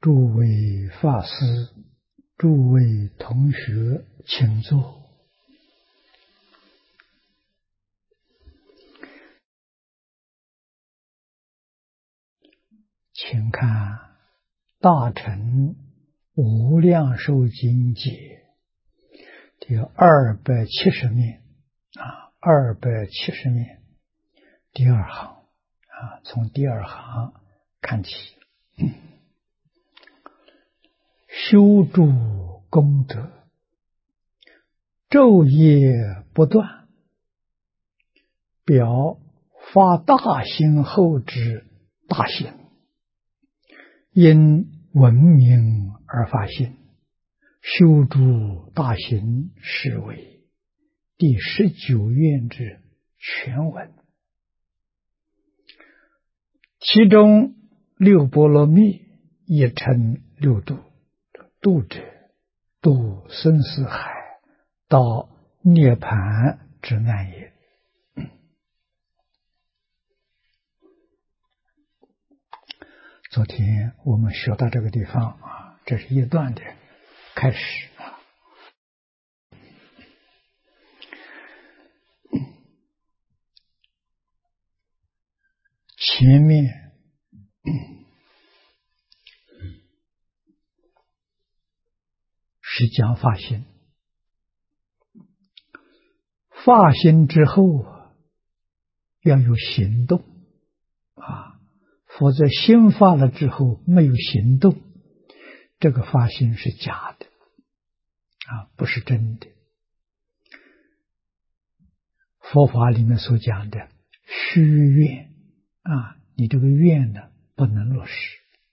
诸位法师、诸位同学，请坐。请看《大乘无量寿经解》第270面，270面第二行从第二行看起。修诸功德，昼夜不断，表发大心后之大行，因闻名而发心，修诸大行，是为第19愿之全文。其中六波罗蜜亦称六度，度者度生死海，到涅槃之难也。昨天我们学到这个地方这是一段的开始前面是讲发心，发心之后要有行动否则心发了之后没有行动，这个发心是假的不是真的。佛法里面所讲的虚愿你这个愿呢不能落实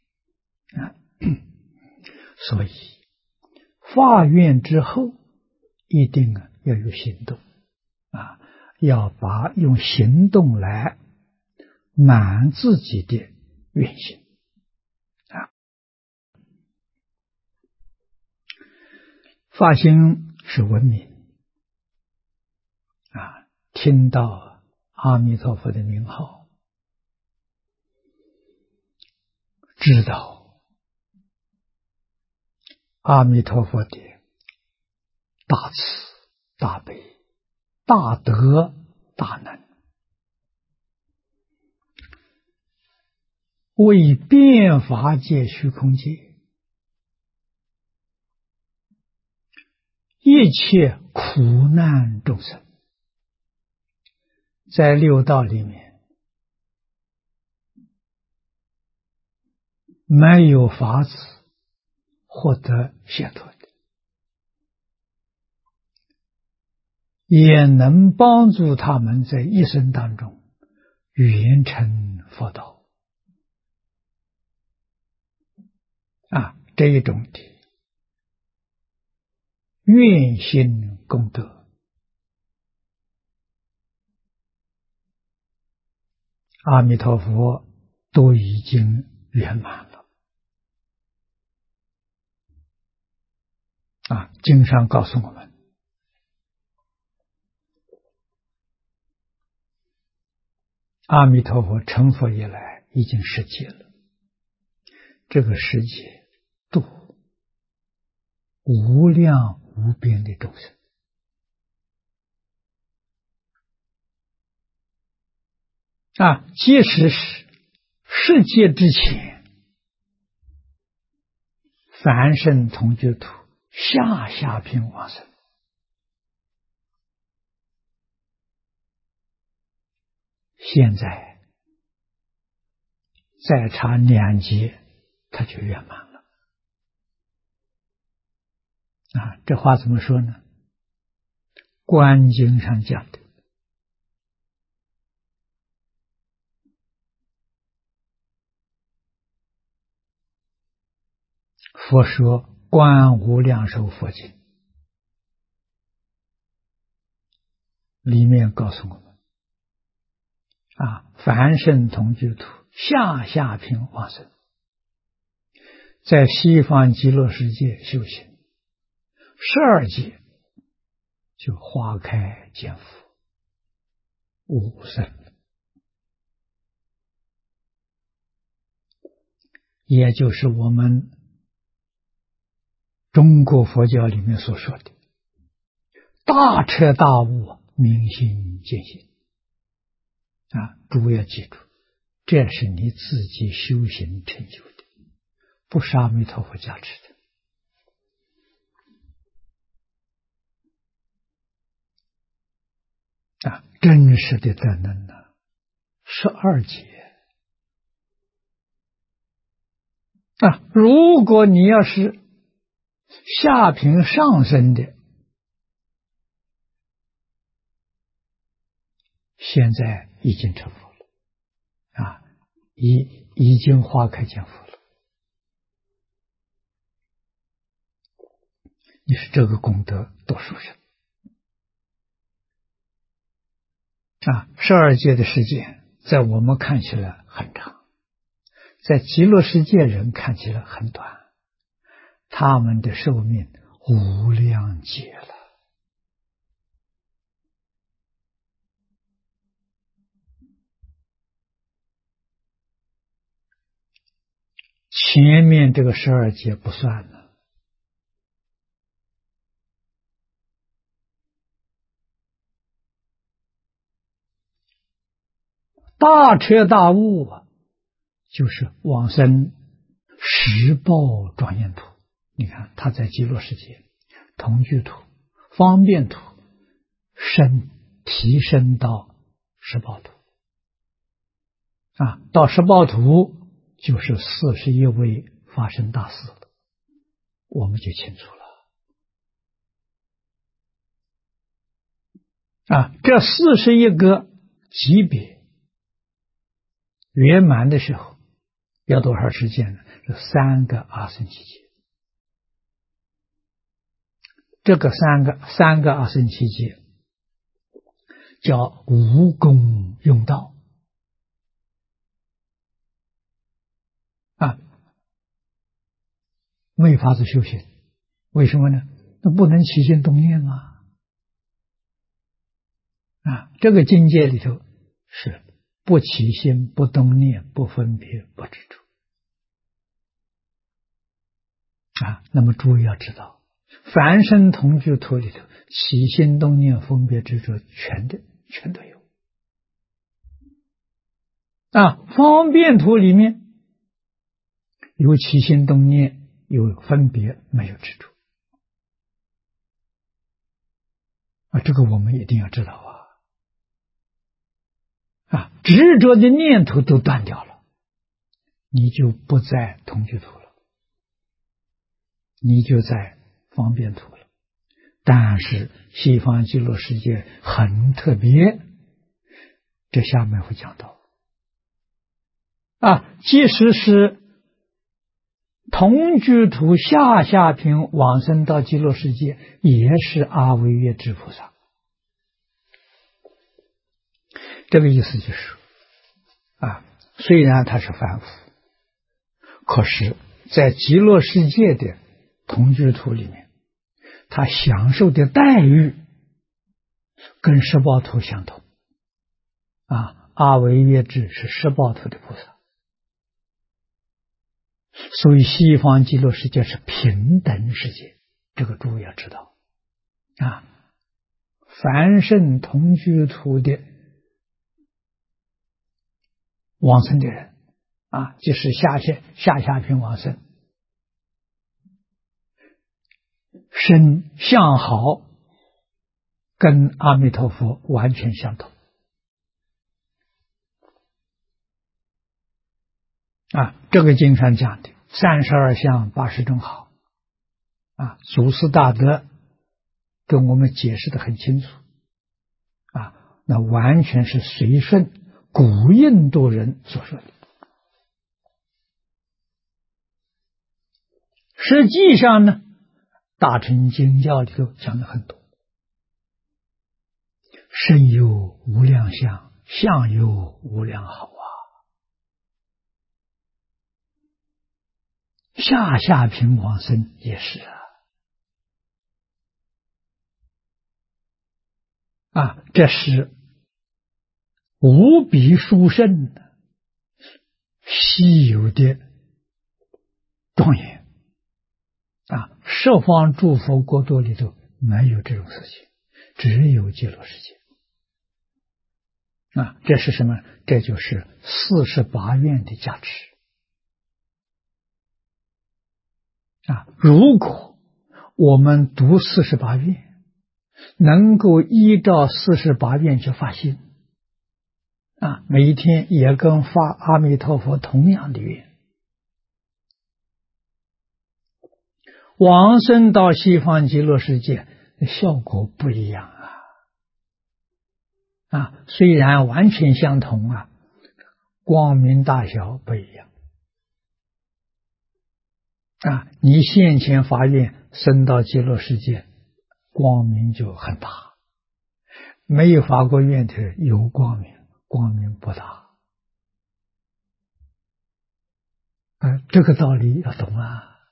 所以发愿之后一定要有行动要用行动来满自己的愿心发心是文明听到阿弥陀佛的名号，知道阿弥陀佛的大慈大悲大德大能，为遍法界虚空界一切苦难众生，在六道里面没有法子获得解脱的，也能帮助他们在一生当中圆成佛道这一种的愿心功德，阿弥陀佛都已经圆满了经上告诉我们，阿弥陀佛成佛以来已经10劫了，这个10劫度无量无边的众生即使是10劫之前凡圣同居土下品往生，现在再差2劫他就圆满了这话怎么说呢？观经上讲的佛说观无量寿佛经里面告诉我们凡圣同居土下品往生，在西方极乐世界修行12劫就花开见佛悟生，也就是我们中国佛教里面所说的大彻大悟、明心见性啊，诸位要记住，这是你自己修行成就的，不是阿弥陀佛加持的啊，真实的德能呢，12劫啊。如果你要是下品上升的，现在已经成佛了啊，已经花开见佛了。你是这个功德多殊胜啊！12界的时间，在我们看起来很长，在极乐世界人看起来很短，他们的寿命无量劫了。前面这个12劫不算了。大彻大悟啊，就是往生十报庄严土。你看他在极乐世界同居土、方便土提升到十报土啊，到十报土就是41位发生大事了，我们就清楚了啊。这41个级别圆满的时候要多少时间呢？是3个阿僧祇劫。这个三个阿僧祇劫叫无功用道啊，没法子修行。为什么呢？那不能起心动念啊！啊，这个境界里头是不起心、不动念、不分别、不执着啊。那么诸位要知道，凡生同居土里头，起心动念、分别执着全都有啊。方便土里面有起心动念，有分别，没有执着啊。这个我们一定要知道啊，执着的念头都断掉了，你就不在同居土了，你就在方便土了。但是西方极乐世界很特别，这下面会讲到啊，即使是同居土下品往生到极乐世界，也是阿惟越致菩萨。这个意思就是啊，虽然他是凡夫，可是在极乐世界的同居土里面，他享受的待遇跟十报土相同啊。阿惟越致是十报土的菩萨，所以西方极乐世界是平等世界，这个诸位要知道啊。凡圣同居土的往生的人啊，就是下品往生，身相好跟阿弥陀佛完全相同啊。这个经上讲的32相80种好啊，祖师大德跟我们解释的很清楚啊，那完全是随顺古印度人所说的。实际上呢，大乘经教里头讲的很多，身有无量相，相有无量好啊。下品往生也是啊，这是无比殊胜的稀有的庄严十方诸佛国度里头没有这种事情，只有极乐世界。这是什么？这就是48愿的价值。如果我们读48愿，能够依照48愿去发心，每一天也跟发阿弥陀佛同样的愿，往生到西方极乐世界，效果不一样虽然完全相同光明大小不一样你现前发愿升到极乐世界，光明就很大；没有发过愿的有光明，光明不大这个道理要懂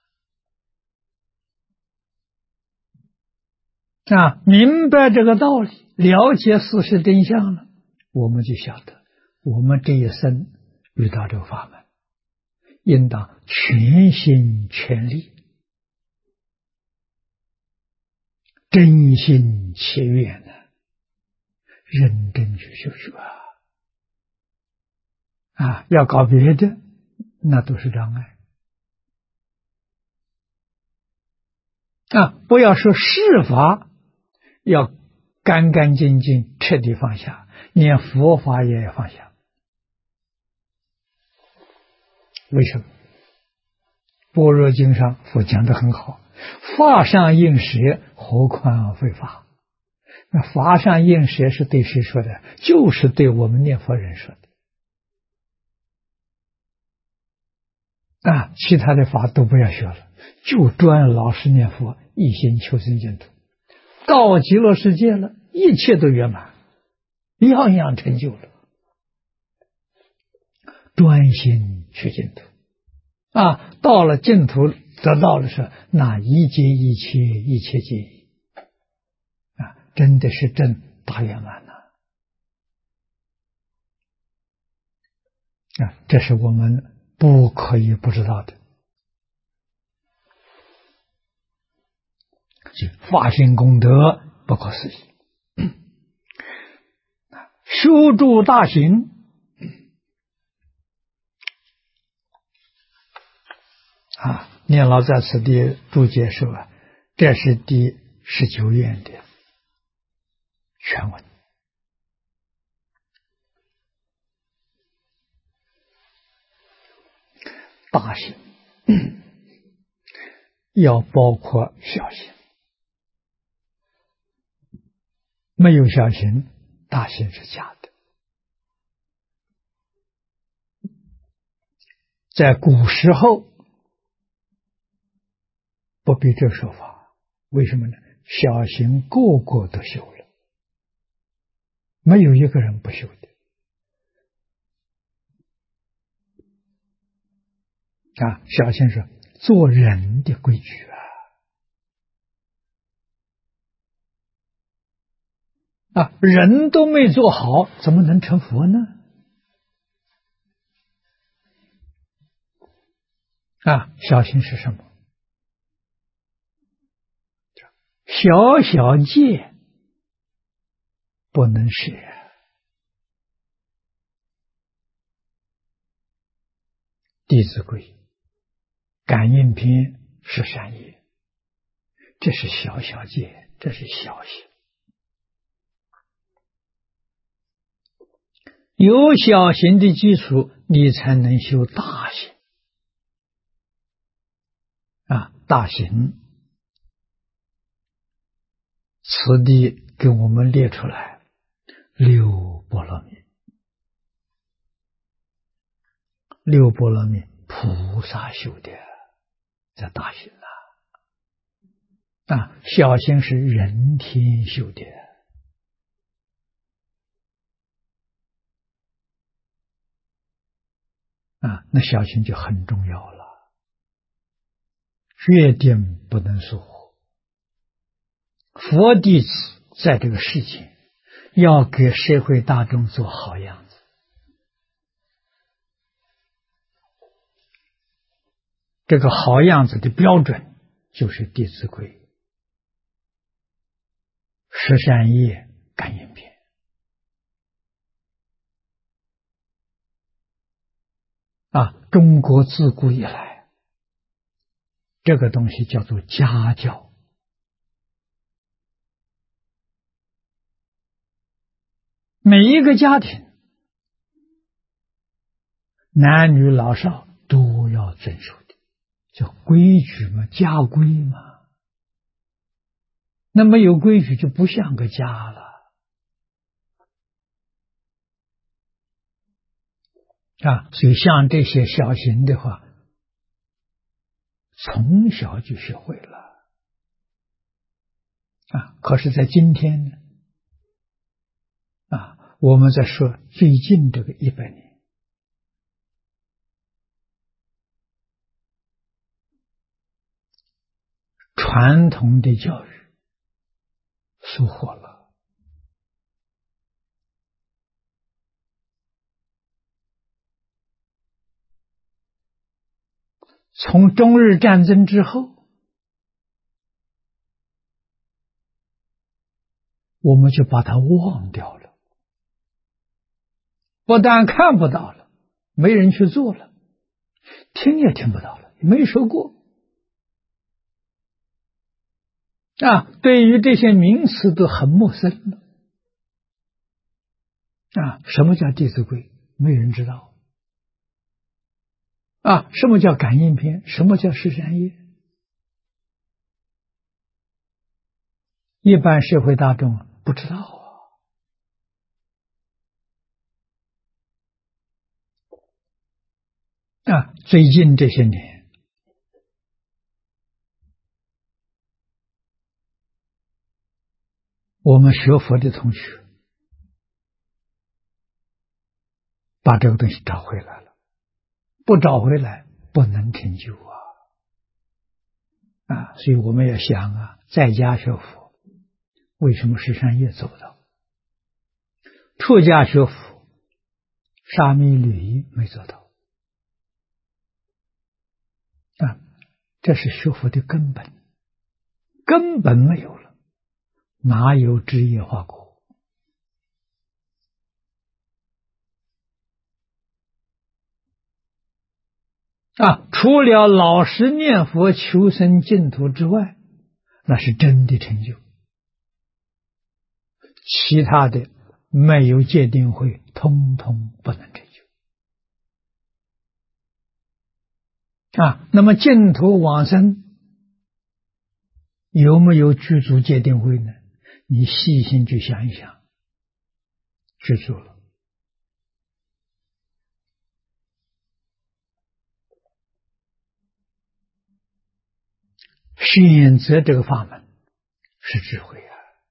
明白这个道理，了解事实真相了，我们就晓得我们这一生遇到这个法门，应当全心全力，真心切愿认真去修学要搞别的那都是障碍不要说事法要干干净净彻底放下，连佛法也要放下。为什么？般若经上佛讲得很好，法上应舍，何况非法。那法上应舍是对谁说的？就是对我们念佛人说的其他的法都不要学了，就专老实念佛，一心求生净土。到极乐世界了，一切都圆满，样样成就了。专心去净土到了净土得到的是那一切一切一切皆一真的是真大圆满这是我们不可以不知道的。发心功德不可思议，修诸大行念老在此地注解说这是第19愿的全文。大行要包括小行，没有小行，大行是假的。在古时候不必这说法，为什么呢？小行个个都修了，没有一个人不修的小行是做人的规矩人都没做好，怎么能成佛呢？小行是什么？小小戒不能舍弟子规感应篇是善业，这是小小戒，这是小行。有小行的基础，你才能修大行大行此地给我们列出来6波罗蜜，6波罗蜜菩萨修的，这大行小行是人天修的那小行就很重要了，决定不能疏忽。佛弟子在这个世界要给社会大众做好样子，这个好样子的标准就是《弟子规》十善业感应篇中国自古以来，这个东西叫做家教。每一个家庭，男女老少都要遵守的，叫规矩嘛，家规嘛。那没有规矩就不像个家了所以像这些小型的话，从小就学会了可是在今天呢我们在说最近这个100年，传统的教育疏忽了。从中日战争之后，我们就把它忘掉了，不但看不到了，没人去做了，听也听不到了，没说过对于这些名词都很陌生了什么叫《弟子规》？没人知道什么叫感应篇？什么叫十善业？一般社会大众不知道最近这些年，我们学佛的同学把这个东西找回来了，不找回来不能成就所以我们要想在家学佛，为什么十善业做不到？出家学佛，沙弥律仪没做到这是学佛的根本，根本没有了，哪有枝叶花果除了老实念佛求生净土之外，那是真的成就，其他的没有戒定慧，通通不能成就那么净土往生有没有具足戒定慧呢？你细心去想一想，具足了。选择这个法门是智慧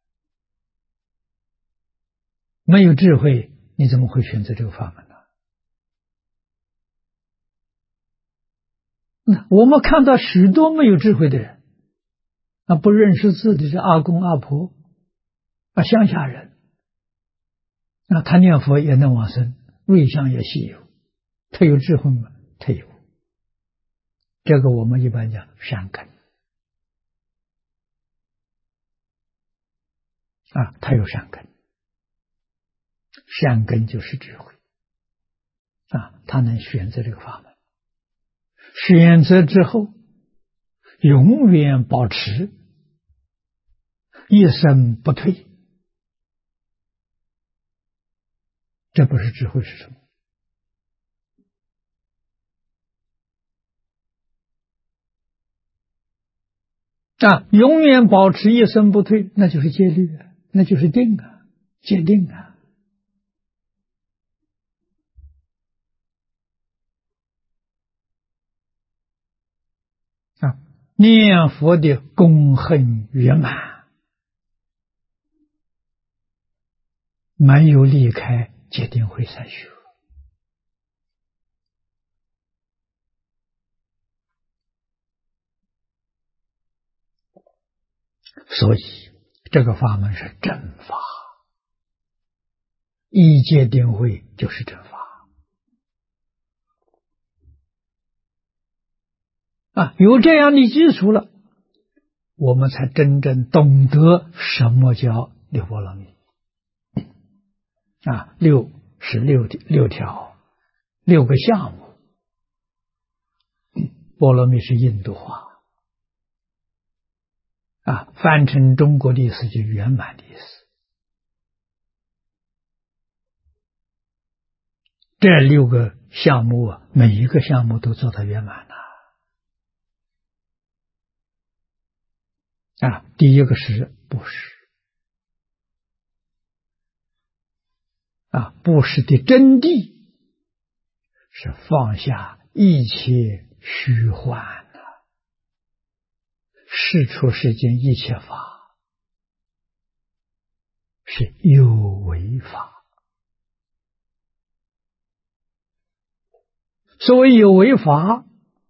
没有智慧你怎么会选择这个法门呢？那我们看到许多没有智慧的人不认识字的这阿公阿婆乡下人他念佛也能往生，瑞相也稀有，他有智慧吗？他有，这个我们一般讲善根他有善根，善根就是智慧他能选择这个法门，选择之后永远保持一生不退，这不是智慧是什么？永远保持一生不退，那就是戒律那就是定戒定念佛的功恨圆满，没有离开戒定慧三学。所以这个法门是正法，一戒定慧就是正法有这样的基础了， 我们才真正懂得什么叫六波罗蜜。六是六条，6个项目。波罗蜜是印度话。翻成中国的意思就圆满的意思。这6个项目每一个项目都做到圆满了。第一个是布施。布施的真谛是放下一切虚幻世出世间一切法是有为法。所谓有为法，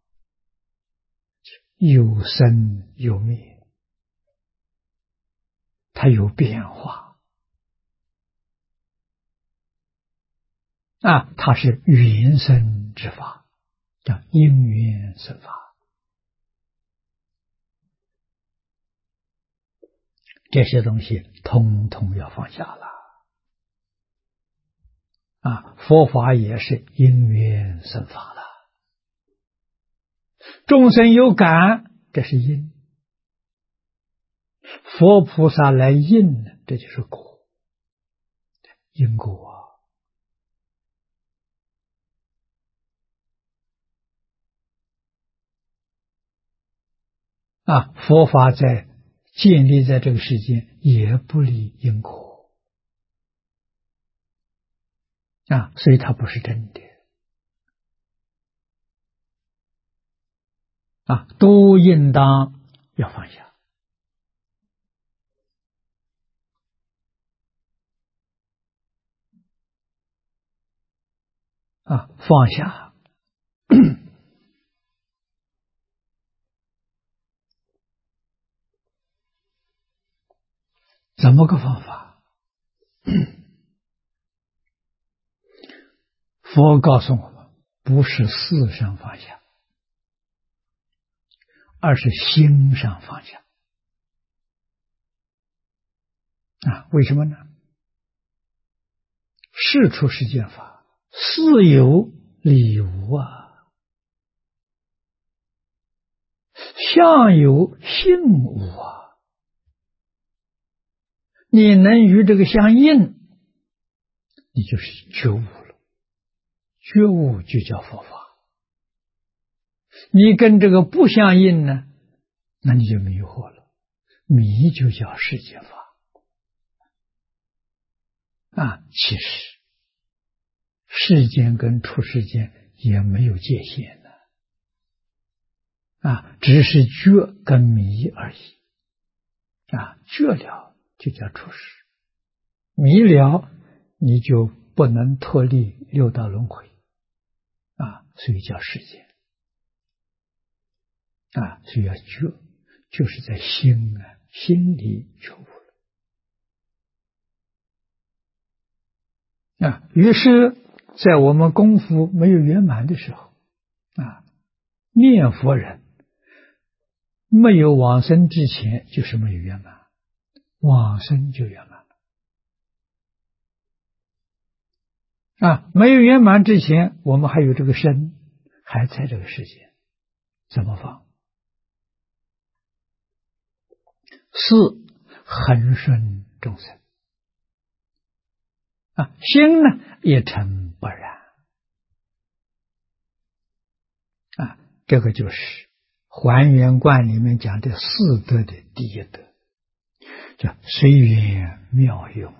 有生有灭，它有变化。它是缘生之法，叫因缘生法。这些东西通通要放下了。佛法也是因缘生法了。众生有感，这是因；佛菩萨来应，这就是果。因果佛法在建立在这个世间，也不离因果所以它不是真的都应当要放下放下怎么个方法？佛告诉我们，不是事上放下，而是心上放下为什么呢？事出世间法，事有理无相有性无你能与这个相应，你就是觉悟了。觉悟就叫佛法。你跟这个不相应呢，那你就迷惑了。迷就叫世间法其实世间跟出世间也没有界限只是觉跟迷而已觉了就叫出世，迷了你就不能脱离六道轮回所以叫世间所以要觉，就是在心里觉悟了于是在我们功夫没有圆满的时候念佛人没有往生之前就是没有圆满，往生就圆满没有圆满之前，我们还有这个身，还在这个世界，怎么放？四恒顺众生心呢一尘不染这个就是还原观里面讲的四德的第一德，叫随缘妙用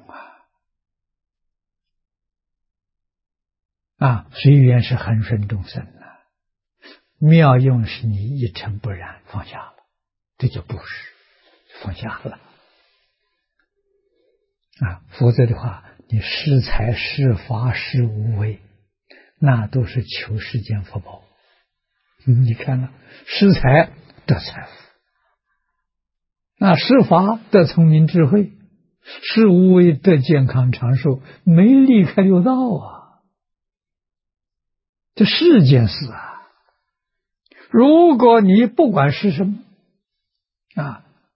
随缘是恒顺众生妙用是你一尘不染放下了，这就不是放下了否则的话你施财施法施无为，那都是求世间福报你看了施财得财富施法得聪明智慧，施无为得健康长寿，没离开六道这是件事如果你不管是什么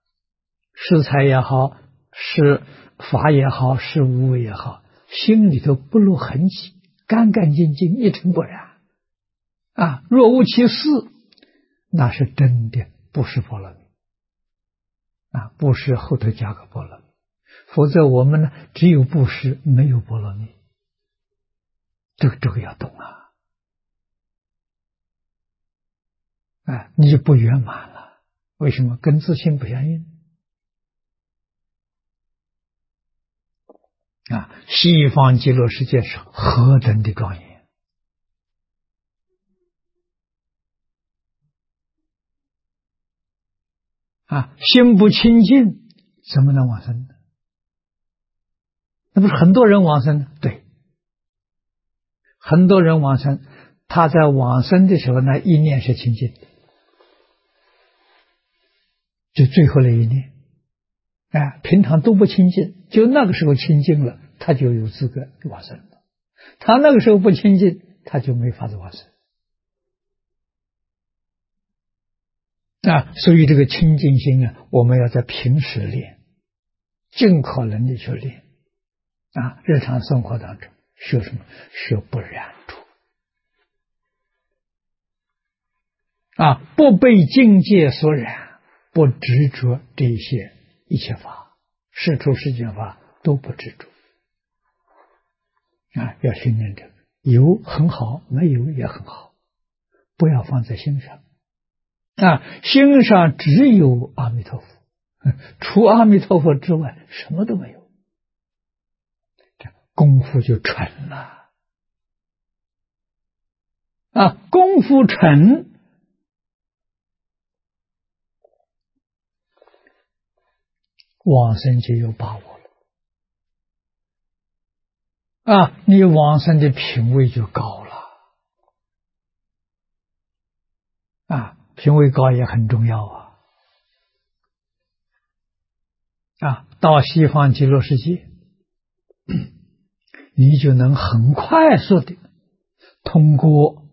是财也好，是法也好，是无为也好，心里头不露痕迹，干干净净，一尘不染啊！若无其事，那是真的不是波罗蜜啊！布施后头加个波罗蜜，否则我们呢只有布施，没有波罗蜜。这个要懂啊！你就不圆满了。为什么？跟自信不相应啊！西方极乐世界是何等的庄严啊！心不清净，怎么能往生呢？那不是很多人往生呢？对，很多人往生，他在往生的时候，那一念是清净的，就最后那一念。平常都不清净，就那个时候清净了，他就有资格往生了。他那个时候不清净，他就没法子往生所以这个清净心我们要在平时练，尽可能的去练日常生活当中学什么？学不染着不被境界所染，不执着这些一切法，世出世间法都不执着要训练这个，有很好，没有也很好，不要放在心上心上只有阿弥陀佛，除阿弥陀佛之外什么都没有，这功夫就纯了功夫纯，往生就有把握了你往生的品位就高了品位高也很重要到西方极乐世界你就能很快速的通过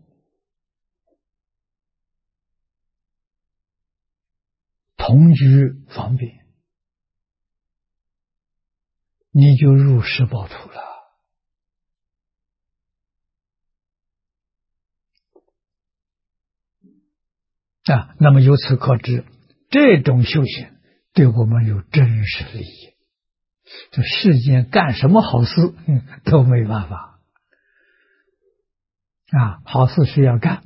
同居方便，你就入十报土了那么由此可知，这种修行对我们有真实利益。这世间干什么好事都没办法好事是要干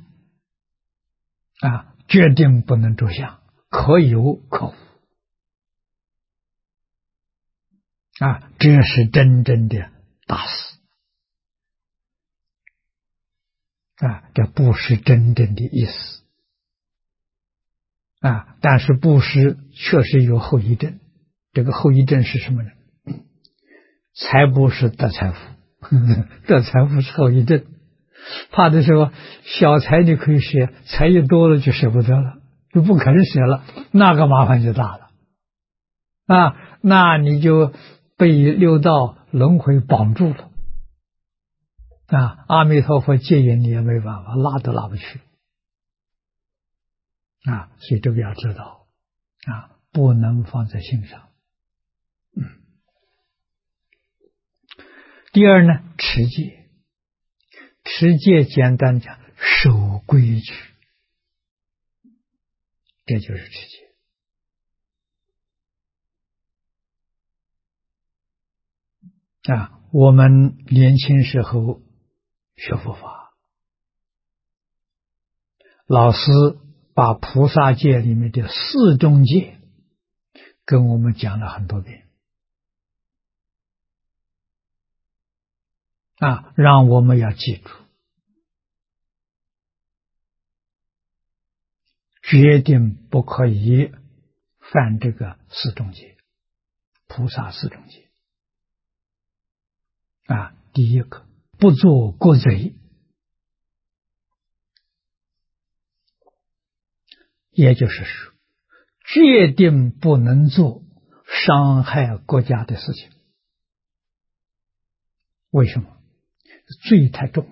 决定不能着相，可有可无这是真正的大事这不是真正的意思但是布施确实有后遗症，这个后遗症是什么呢？财布施得财富得财富是后遗症，怕的时候小财你可以舍，财一多了就舍不得了，就不肯舍了，那个麻烦就大了那你就被六道轮回绑住了阿弥陀佛戒引你也没办法，拉都拉不去所以这个要知道不能放在心上第二呢，持戒。持戒简单讲，守规矩，这就是持戒我们年轻时候学佛法，老师把菩萨戒里面的四种戒跟我们讲了很多遍让我们要记住，决定不可以犯这个四种戒，菩萨四种戒第一个，不做国贼，也就是说，决定不能做伤害国家的事情。为什么？罪太重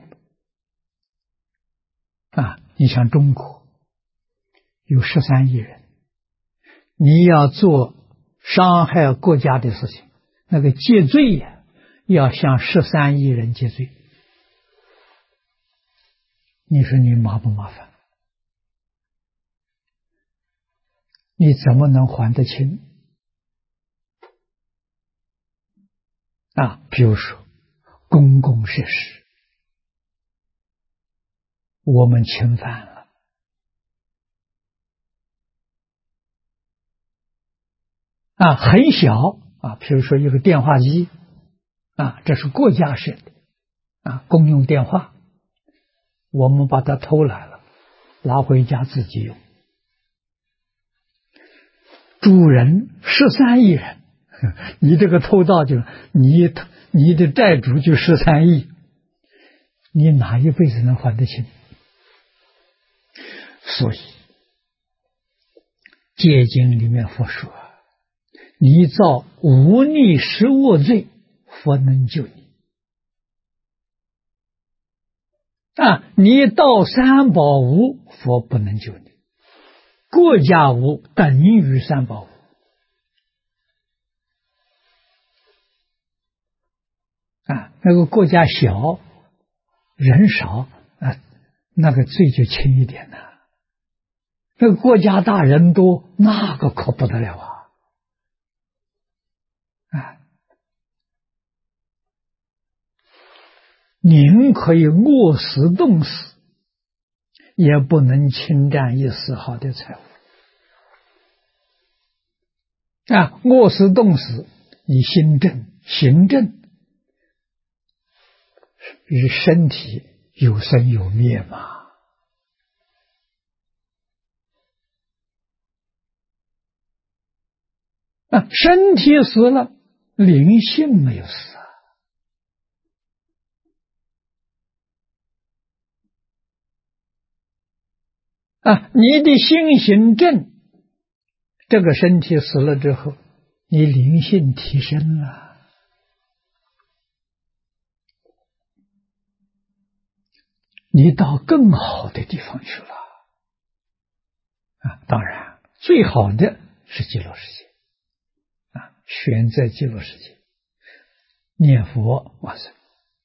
了你像中国有13亿人，你要做伤害国家的事情，那个戒罪呀，要向13亿人戒罪。你说你麻不麻烦？你怎么能还得清？比如说公共设施，我们侵犯了，很小比如说一个电话机这是国家设的公用电话，我们把它偷来了，拿回家自己用。主人13亿人，你这个偷盗就你的债主就13亿，你哪一辈子能还得清？所以戒经里面佛说，你造无逆十恶罪，佛能救你。你盗三宝物，佛不能救你。国家无等于三宝物。那个国家小，人少那个罪就轻一点了。那个国家大人多，那个可不得了您可以饿死冻死，也不能侵占一丝毫的财物。饿死冻死，你心正行正，与身体有生有灭嘛。身体死了，灵性没有死你的心行正，这个身体死了之后，你灵性提升了，你到更好的地方去了当然最好的是极乐世界选择极乐世界，念佛往生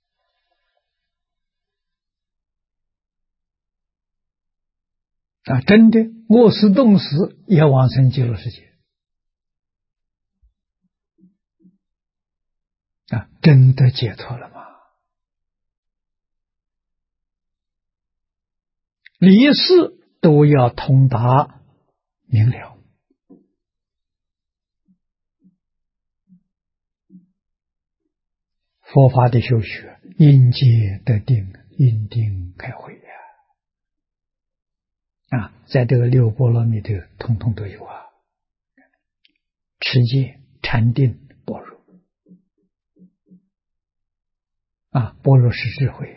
真的饿死冻死也往生极乐世界真的解脱了吗？理事都要通达明了。佛法的修学，因戒得定，因定开慧在这个六波罗蜜的统统都有持戒、禅定、般若般若是智慧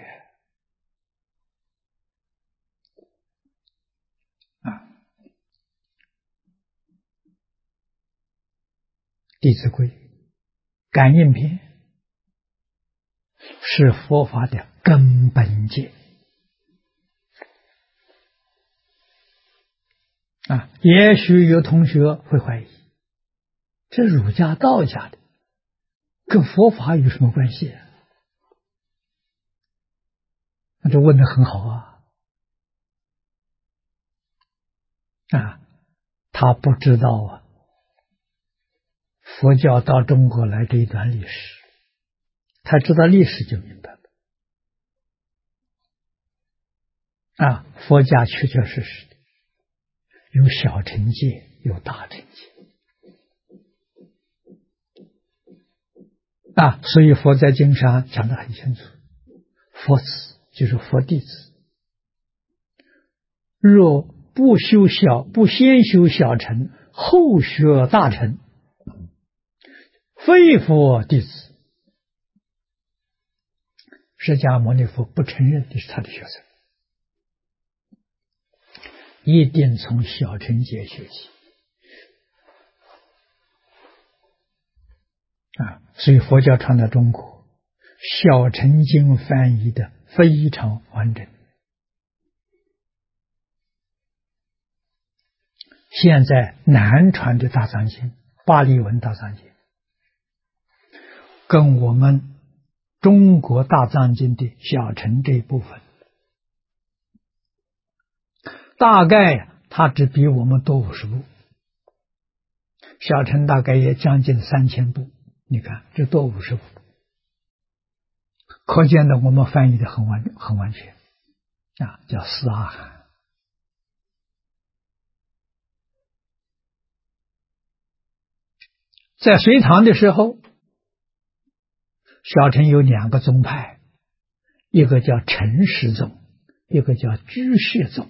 弟子规、感应篇是佛法的根本戒也许有同学会怀疑，这儒家道家的跟佛法有什么关系那就问得很好他不知道佛教到中国来这一段历史，他知道历史就明白了佛家确确实实的有小乘戒，有大乘戒所以佛在经上讲得很清楚，佛子就是佛弟子，若不先修小乘，后学大乘，非佛弟子。释迦牟尼佛不承认的是他的学生，一定从小乘戒学习所以佛教传到中国，小乘经翻译的非常完整。现在南传的大藏经巴利文大藏经跟我们中国大藏经的小乘这一部分，大概它只比我们多50部，小乘大概也将近3000部。你看这多50部，可见的我们翻译的很完全啊，叫四阿含。在隋唐的时候，小乘有2个宗派，一个叫陈氏宗，一个叫居士宗，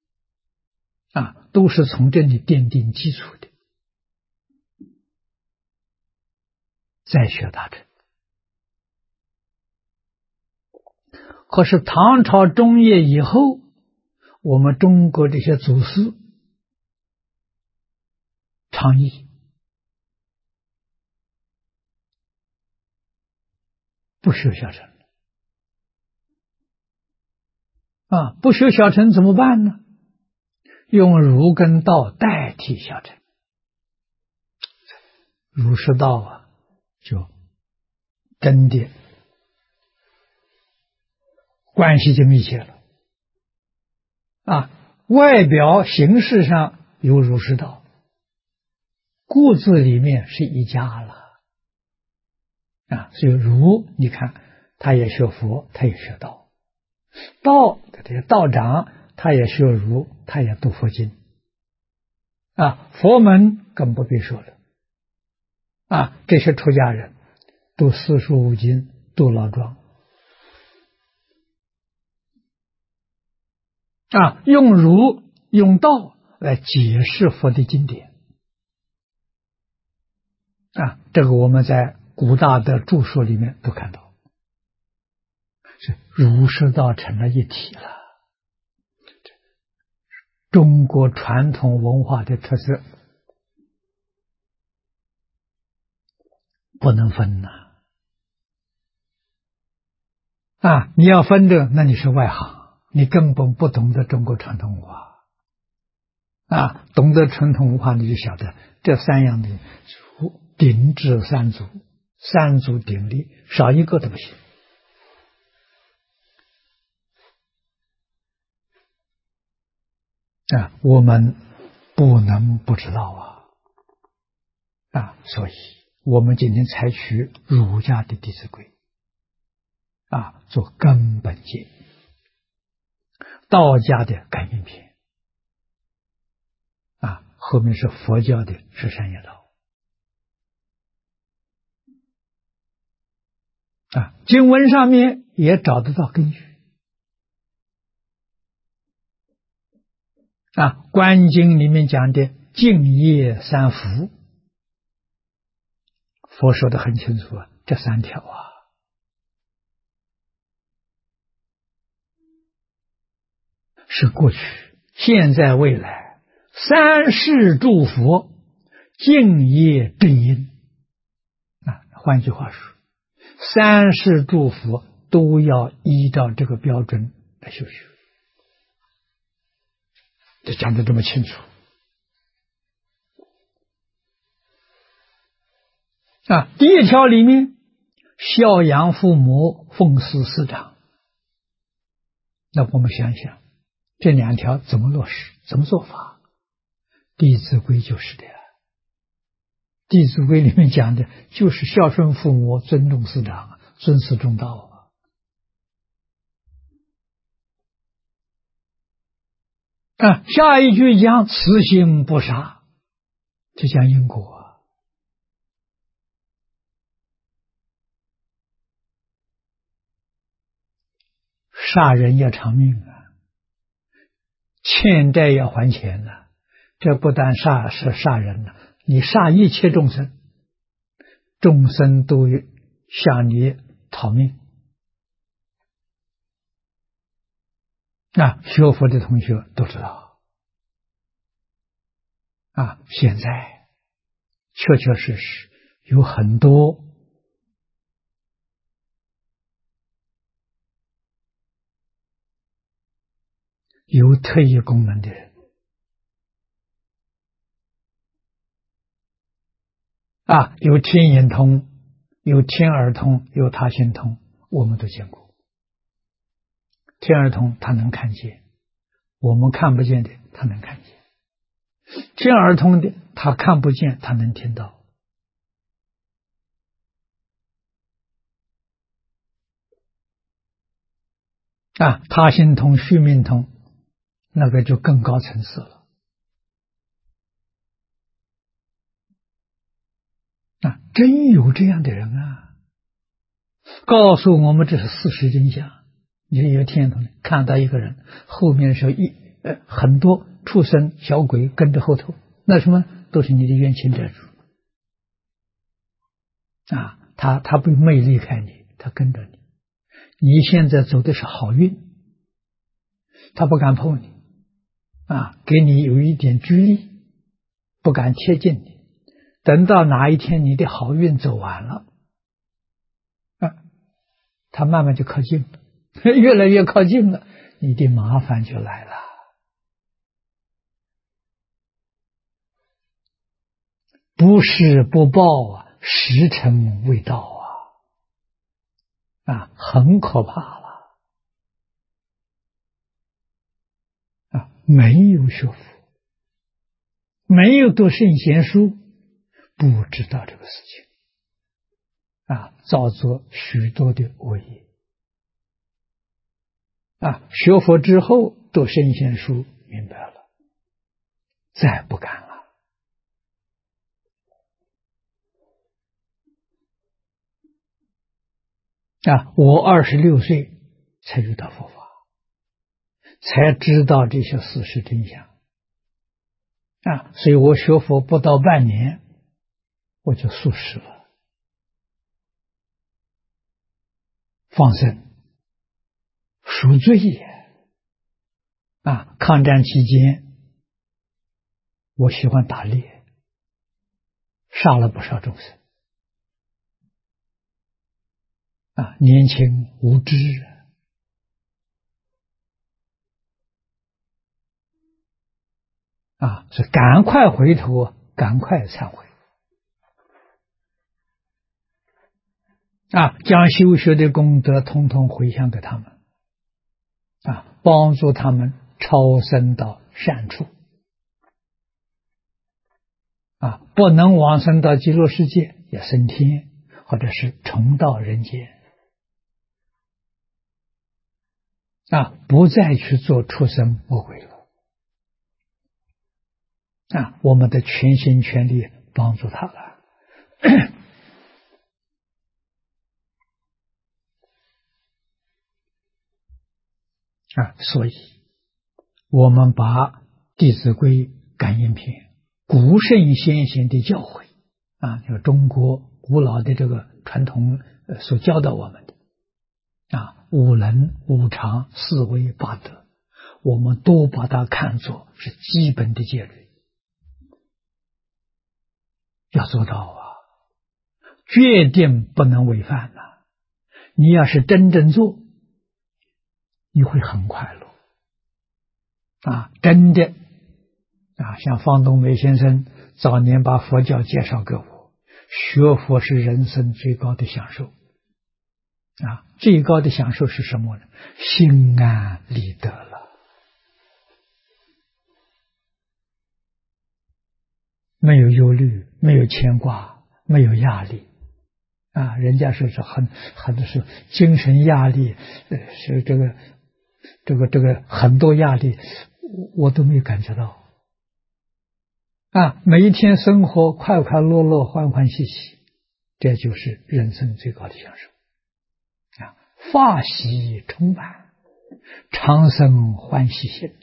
都是从这里奠定基础的，再学大乘。可是唐朝中叶以后，我们中国这些祖师倡议不修小乘不修小乘怎么办呢？用儒跟道代替小乘，儒释道就真的关系就密切了外表形式上有儒释道，骨子里面是一家了所以儒你看他也学佛，他也学道，道这些道长他也学儒，他也读佛经佛门更不必说了这些出家人读四书五经，读老庄用儒用道来解释佛的经典这个我们在古大的著述里面都看到，是儒释道成了一体了。中国传统文化的特色不能分你要分的，那你是外行，你根本不懂得中国传统文化懂得传统文化，你就晓得这3样的顶至三足，三足鼎立，少一个都不行我们不能不知道所以我们今天采取儒家的《弟子规》做根本戒，道家的感应篇后面是佛教的十善业道经文上面也找得到根据观经里面讲的净业三福，佛说的很清楚这3条是过去现在未来3世诸佛净业正因换句话说3世诸佛都要依照这个标准来修学，就讲得这么清楚第1条里面孝养父母，奉事师长，那我们想想这2条怎么落实，怎么做法？弟子规就是的弟子规里面讲的就是孝顺父母，尊重师长，尊师重道下一句讲慈心不杀，就讲因果杀人要偿命欠债要还钱这不但是杀人你杀一切众生，众生都向你讨命学佛的同学都知道现在确确实实有很多有特异功能的人有天眼通，有天耳通，有他心通，我们都见过。天耳通他能看见，我们看不见的他能看见；天耳通的他看不见，他能听到。他心通、须命通，那个就更高层次了。真有这样的人啊！告诉我们这是事实真相。你有天通看到一个人后面是很多畜生小鬼跟着后头，那什么都是你的冤亲债主他不没离开你，他跟着你。你现在走的是好运，他不敢碰你给你有一点距离，不敢贴近你。等到哪一天你的好运走完了他慢慢就靠近了，越来越靠近了，你的麻烦就来了。不是不报时辰未到很可怕了没有学佛，没有读圣贤书，不知道这个事情造作许多的恶业学佛之后读圣贤书明白了，再不敢了我26岁才遇到佛法，才知道这些事实真相所以我学佛不到半年我就素食了，放生赎罪也抗战期间我喜欢打猎，杀了不少众生年轻无知所以赶快回头，赶快忏悔将修学的功德统统回向给他们帮助他们超生到善处不能往生到极乐世界也升天，或者是重到人间不再去做畜生魔鬼了我们的全心全力帮助他了所以我们把《弟子规》感应篇古圣先贤的教诲就中国古老的这个传统所教导我们的五伦五常四威八德，我们都把它看作是基本的戒律，要做到决定不能违犯你要是真正做，你会很快乐真的像方东梅先生早年把佛教介绍给我，学佛是人生最高的享受最高的享受是什么呢？心安理得了，没有忧虑，没有牵挂，没有压力人家说是很多是精神压力是这个很多压力我都没有感觉到每一天生活快快乐乐欢欢喜喜，这就是人生最高的享受法喜充满，长生欢喜心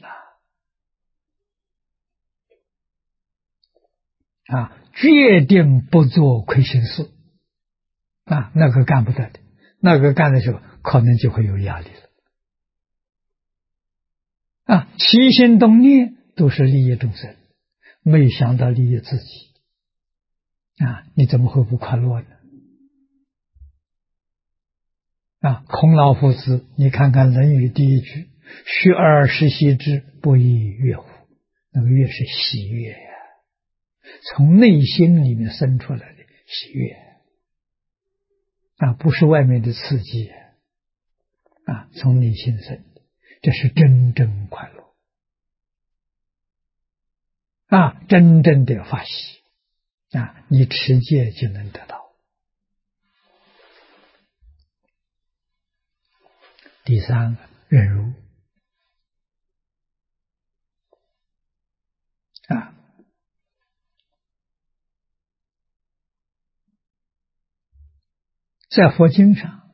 决定不做亏心事那个干不得的，那个干的时候可能就会有压力了起心动念都是利益众生，没想到利益自己你怎么会不快乐呢孔老夫子你看看《论语》第一句，学而时习之，不亦说乎？那个悦是喜悦从内心里面生出来的喜悦啊，不是外面的刺激啊，从内心生的，这是真正快乐啊，真正的发喜啊，你持戒就能得到。第三个，忍辱啊，在佛经上，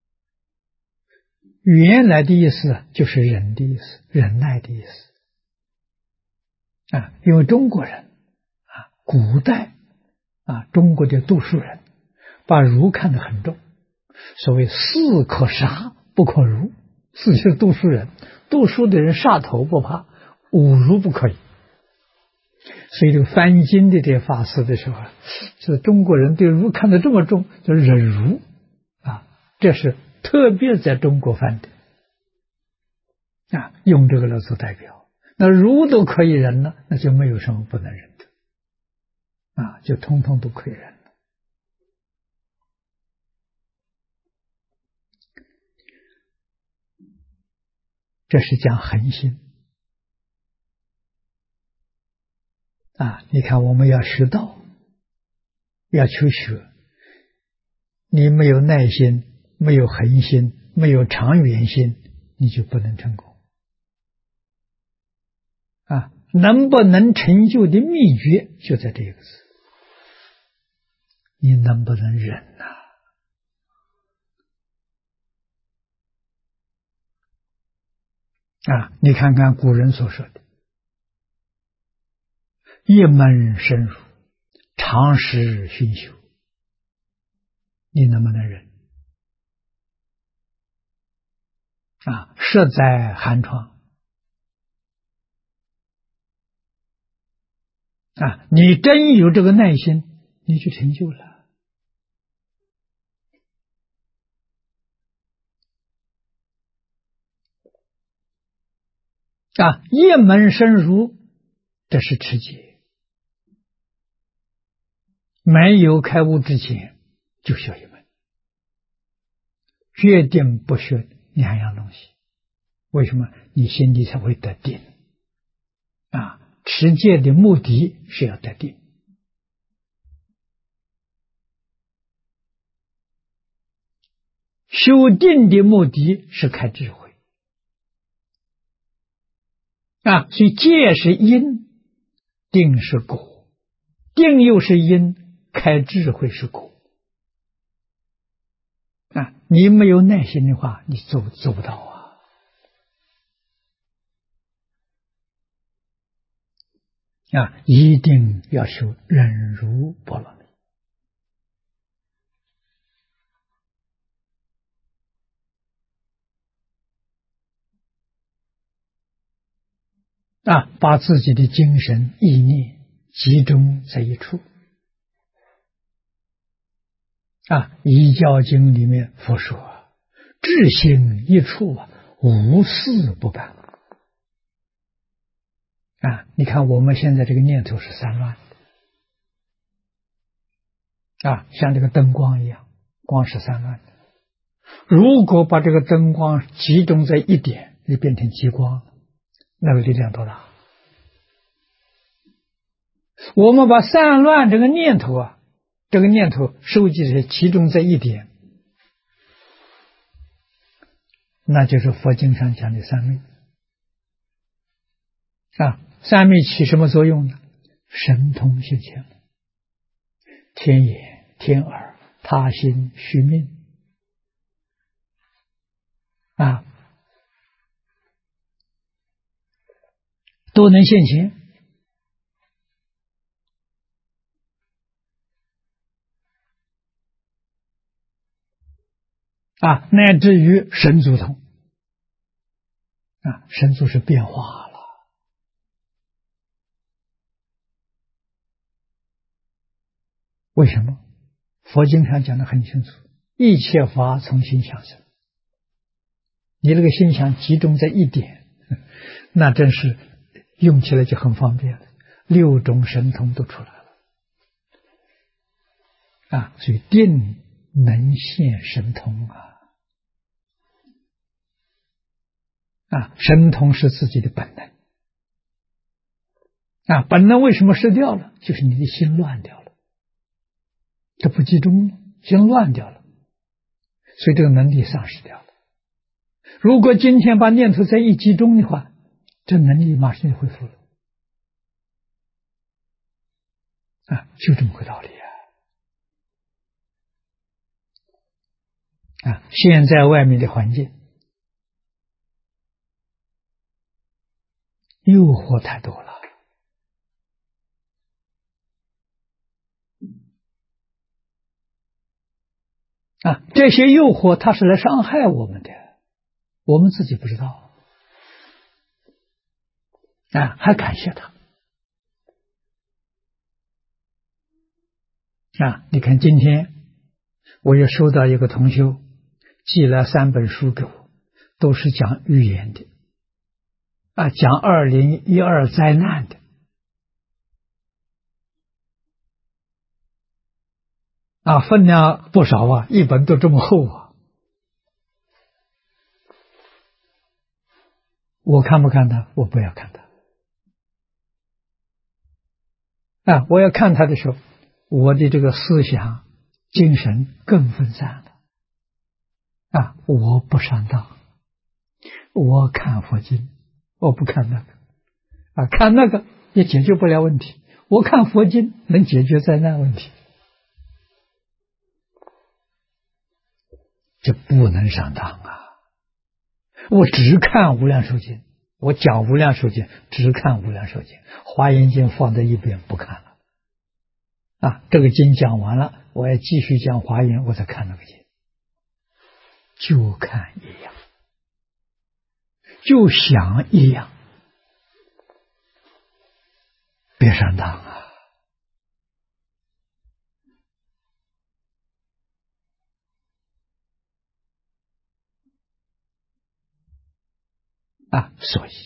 原来的意思就是忍的意思，忍耐的意思啊。因为中国人啊，古代啊，中国的读书人把儒看得很重，所谓士可杀不可辱，士就是读书人，读书的人杀头不怕，侮辱不可以。所以这个翻经的这些法师的时候，就是中国人对儒看得这么重，就是忍辱啊，这是特别在中国翻的啊，用这个来做代表。那儒都可以忍了，那就没有什么不能忍的啊，就通通都可以忍了。这是讲恒心啊！你看，我们要学道，要求学，你没有耐心，没有恒心，没有长远心，你就不能成功啊！能不能成就的秘诀就在这个字，你能不能忍呐？啊，你看看古人所说的一门深入，长时熏修，你能不能忍啊？设在寒窗啊，你真有这个耐心，你就成就了啊！一门深入，这是持戒，没有开悟之前就学一门，决定不学两样东西。为什么？你心里才会得定啊！持戒的目的是要得定，修定的目的是开智慧啊！所以戒是因，定是果，定又是因，开智慧是果啊！你没有耐心的话，你做不到啊！啊，一定要修忍辱波罗蜜啊，把自己的精神意念集中在一处啊。《遗教经》里面佛说：“志行一处啊，无事不办。”啊，你看我们现在这个念头是散乱的啊，像这个灯光一样，光是散乱的。如果把这个灯光集中在一点，就变成极光，那个力量多大？我们把散乱这个念头啊，这个念头收集在集中在一点，那就是佛经上讲的三昧啊。三昧起什么作用呢？神通现前，天眼、天耳、他心、虚命啊，都能现前啊，乃至于神足通啊，神足是变化了。为什么？佛经上讲得很清楚，一切法从心想生。你这个心想集中在一点，那真是用起来就很方便了，六种神通都出来了所以定能现神通神通是自己的本能本能为什么失掉了？就是你的心乱掉了，这不集中了，心乱掉了，所以这个能力丧失掉了。如果今天把念头再一集中的话，这能力马上就恢复了就这么个道理现在外面的环境诱惑太多了这些诱惑它是来伤害我们的，我们自己不知道还感谢他你看今天我也收到一个同修寄来3本书给我，都是讲预言的讲2012灾难的分量不少一本都这么厚我看不看它？我不要看它我要看它的时候，我的这个思想精神更分散了我不上当，我看佛经，我不看那个看那个也解决不了问题，我看佛经能解决灾难问题，这不能上当我只看无量寿经，我讲无量寿经只看无量寿经，华严经放在一边不看了这个经讲完了，我要继续讲华严，我再看那个经，就看一样，就想一样，别上当所以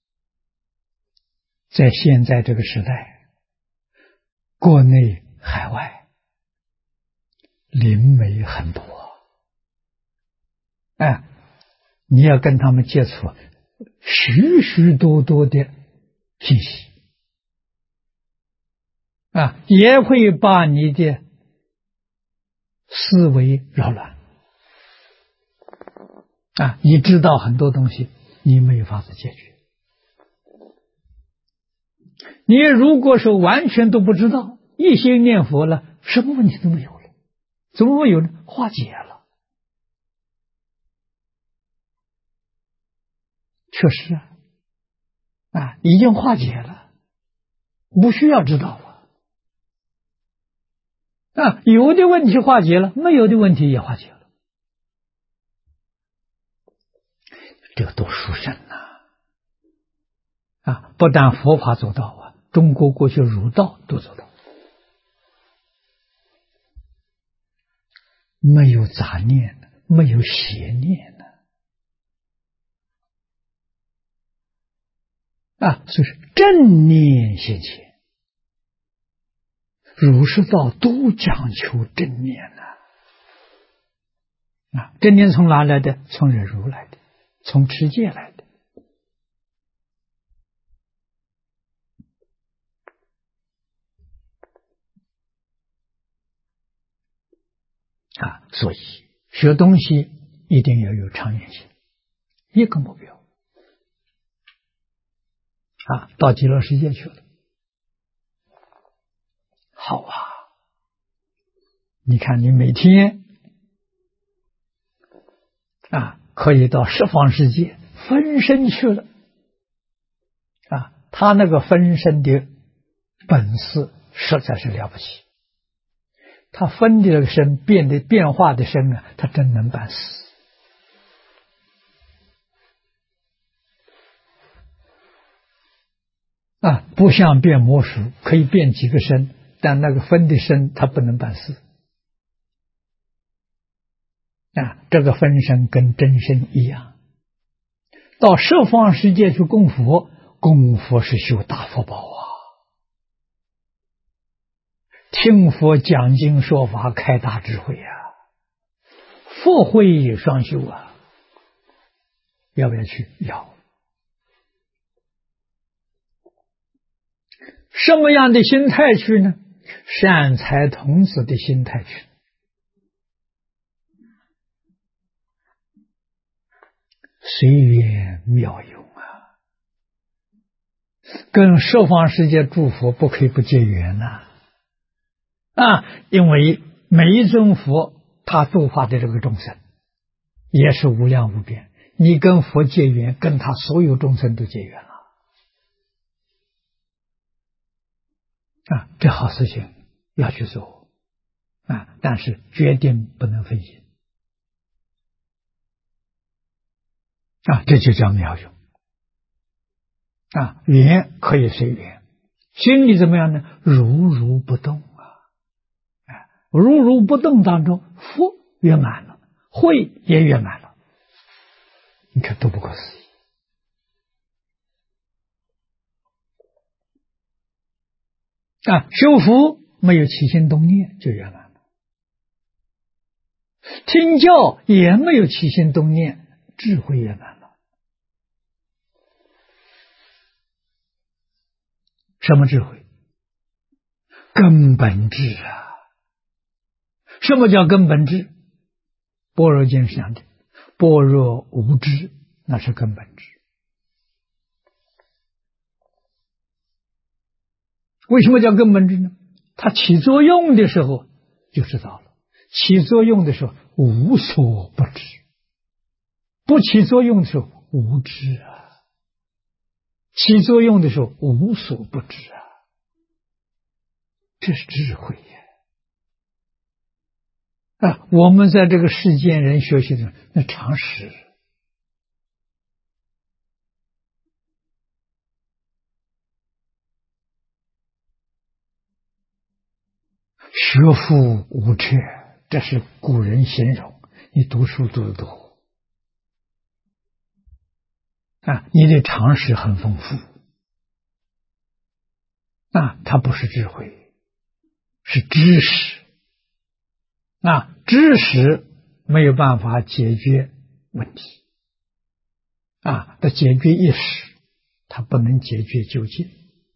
在现在这个时代，国内海外灵媒很多你要跟他们接触许许多多的信息也会把你的思维扰乱你知道很多东西你没有法子解决，你如果是完全都不知道，一心念佛了，什么问题都没有了，怎么会有呢？化解了，确实已经化解了，不需要知道了有的问题化解了，没有的问题也化解了，这个多殊胜不但佛法做到中国过去儒道都做到，没有杂念，没有邪念所以是正念现前，儒释道都讲求正念正念从哪来的？从忍辱来的，从持戒来的所以学东西一定要有长远性，一个目标到极乐世界去了，好你看你每天可以到十方世界分身去了他那个分身的本事实在是了不起，他分的这个身变化的身他真能办事不像变魔术可以变几个身，但那个分的身他不能办事这个分身跟真身一样，到十方世界去供佛，供佛是修大福报听佛讲经说法，开大智慧啊，佛慧双修啊，要不要去？要。什么样的心态去呢？善财童子的心态去，随缘妙用啊，跟十方世界诸佛不可以不结缘呐！因为每一尊佛他度化的这个众生也是无量无边，你跟佛结缘，跟他所有众生都结缘了这好事情要去做但是决定不能分心这就叫妙用缘可以随缘，心里怎么样呢？如如不动如如不动当中，福圆满了，慧也圆满了，你看多不可思议修福没有起心动念就圆满了，听教也没有起心动念，智慧圆满了。什么智慧？根本智啊！什么叫根本智？般若经是讲的，般若无知，那是根本智。为什么叫根本智呢？它起作用的时候就知道了，起作用的时候无所不知，不起作用的时候无知啊，起作用的时候无所不知啊，这是智慧我们在这个世间人学习的那常识，学富无车，这是古人形容你读书读得多你的常识很丰富它不是智慧，是知识知识没有办法解决问题它解决一时，它不能解决究竟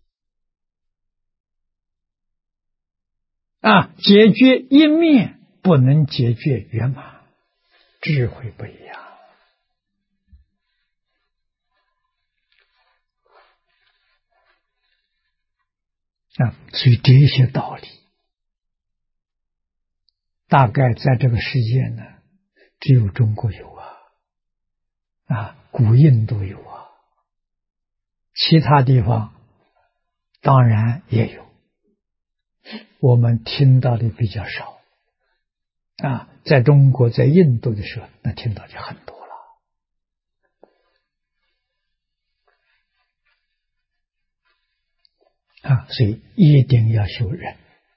解决一面不能解决圆满，智慧不一样所以这些道理大概在这个世界呢，只有中国有古印度有其他地方当然也有，我们听到的比较少在中国在印度的时候那听到就很多了所以一定要修忍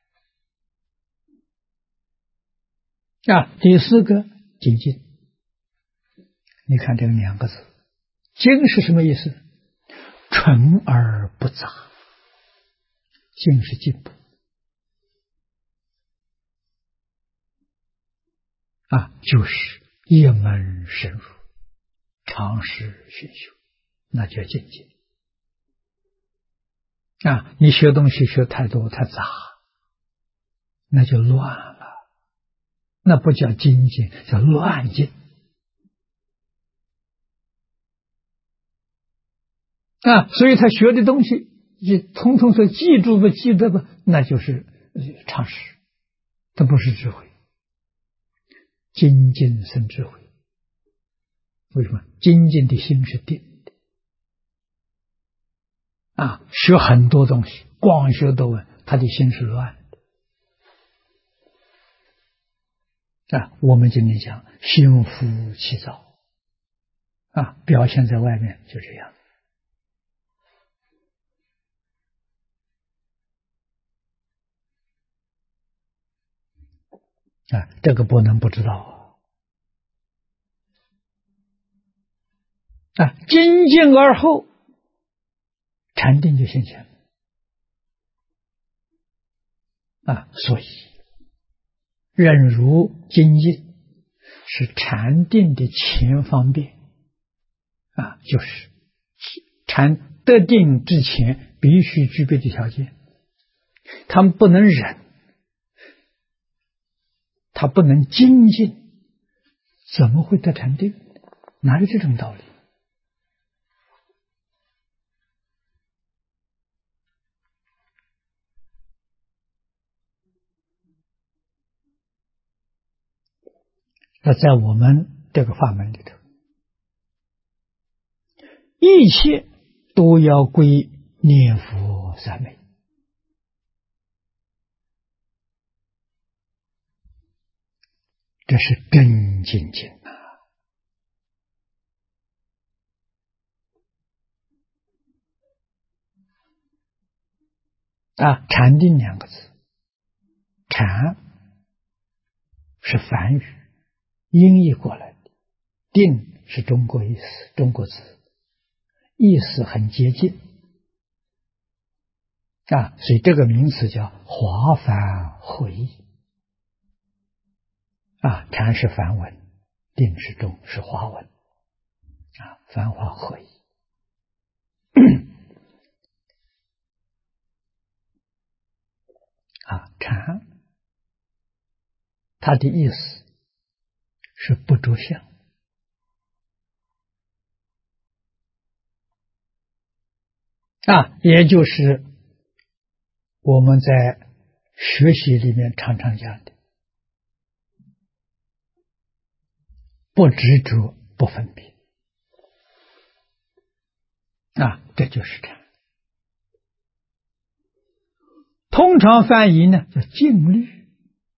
第四个精进，你看这个两个字，精是什么意思？纯而不杂，精是进步就是一门深入，常识熏修，那叫精进你学东西学太多太杂，那就乱了，那不叫精进，叫乱进所以他学的东西也统统说记住不记得吧，那就是常识，它不是智慧。精进生智慧，为什么？精进的心是定的学很多东西，光学多闻，他的心是乱的我们今天讲心浮气躁表现在外面就这样这个不能不知道精进而后禅定就现前所以忍辱精进是禅定的前方便就是禅得定之前必须具备的条件。他们不能忍，他不能精进，怎么会得禅定？哪有这种道理？那在我们这个法门里头，一切都要归念佛三昧。这是真精进禅定两个字，禅是梵语音译过来的，定是中国意思，中国字，意思很接近所以这个名词叫华梵会意禅是梵文，定是华文梵华合一禅它的意思是不着相也就是我们在学习里面常常讲的不执着不分别这就是禅。通常翻译呢叫净律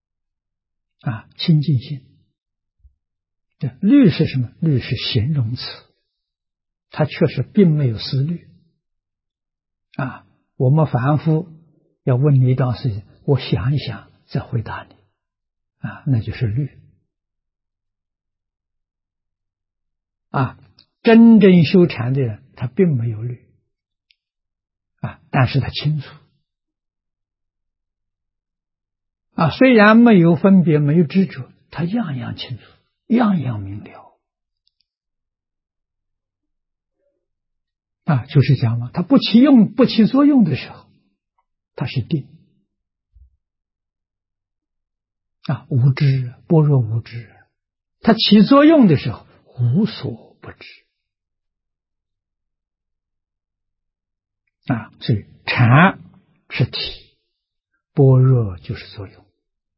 清净心。律是什么？律是形容词，它确实并没有思虑我们凡夫要问你一桩事情，我想一想再回答你那就是律真正修禅的人他并没有律但是他清楚虽然没有分别没有执着，他样样清楚，样样明了就是讲嘛，他不起作用的时候他是定无知般若无知，他起作用的时候无所不知所以禅是体，般若就是作用，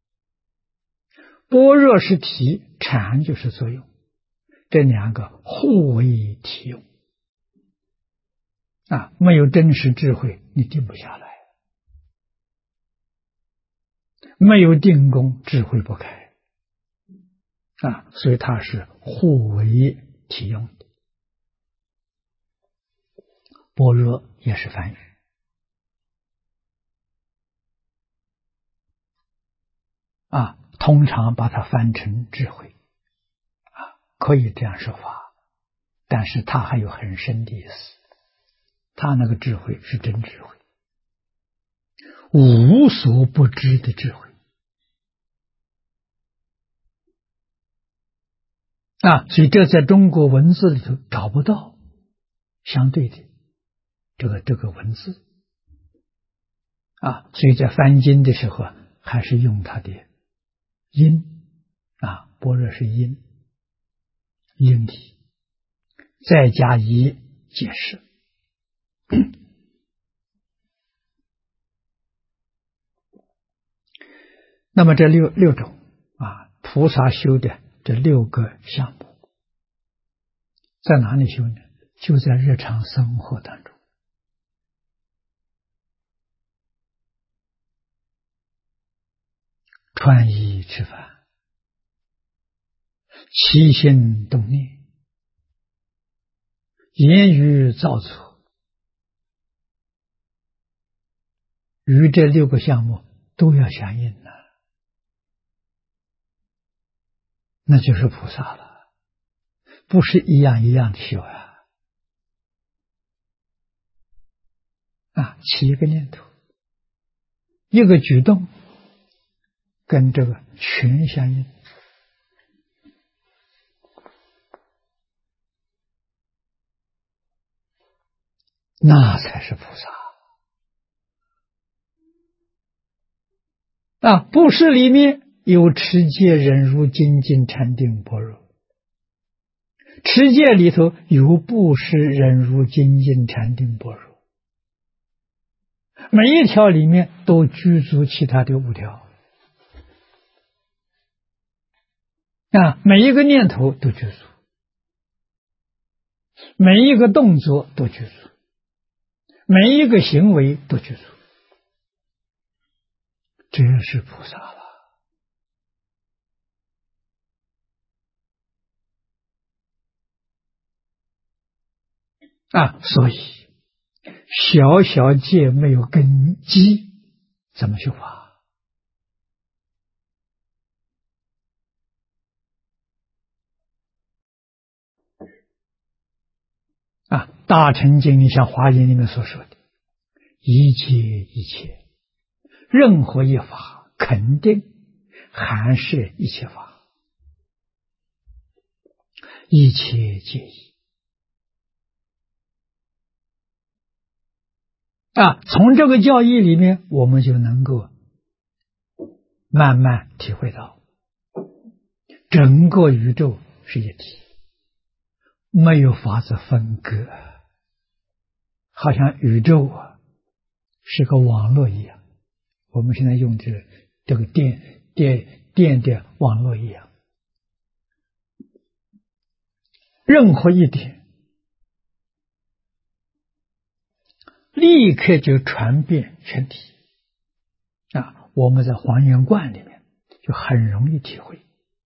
般若是体，禅就是作用，这两个互为体用没有真实智慧你定不下来，没有定功智慧不开所以它是互为体用的。般若也是梵语通常把它翻成智慧可以这样说法，但是它还有很深的意思，它那个智慧是真智慧，无所不知的智慧所以这在中国文字里头找不到相对的这个文字所以在翻经的时候还是用它的音般若是音体，再加以解释那么这六种菩萨修的这6个项目在哪里修呢？就在日常生活当中穿衣吃饭，起心动念，言语造作，与这6个项目都要相应那就是菩萨了，不是一样一样的修起一个念头，一个举动跟这个全相应，那才是菩萨啊！布施里面有持戒、忍辱、精进、禅定、般若。持戒里头有布施、忍辱、精进、禅定、般若，每一条里面都具足其他的5条啊，每一个念头都具足，每一个动作都具足，每一个行为都具足，这是菩萨了啊！所以小小戒没有根基，怎么修法啊？大乘经像华严里面所说的，一切一切，任何一法肯定含摄一切法，一切皆一啊！从这个教义里面，我们就能够慢慢体会到，整个宇宙是一体，没有法子分割，好像宇宙是个网络一样，我们现在用这个电的网络一样，任何一点立刻就传遍全体啊！我们在还原观里面就很容易体会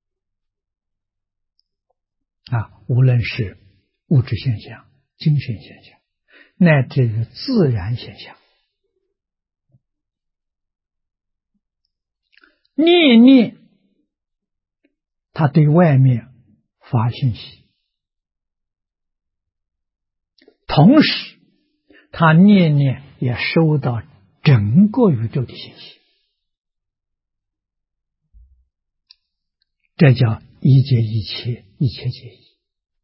啊，无论是物质现象、精神现象，乃至于自然现象，念念它对外面发信息，同时他念念也收到整个宇宙的信息，这叫一切一切，一切皆一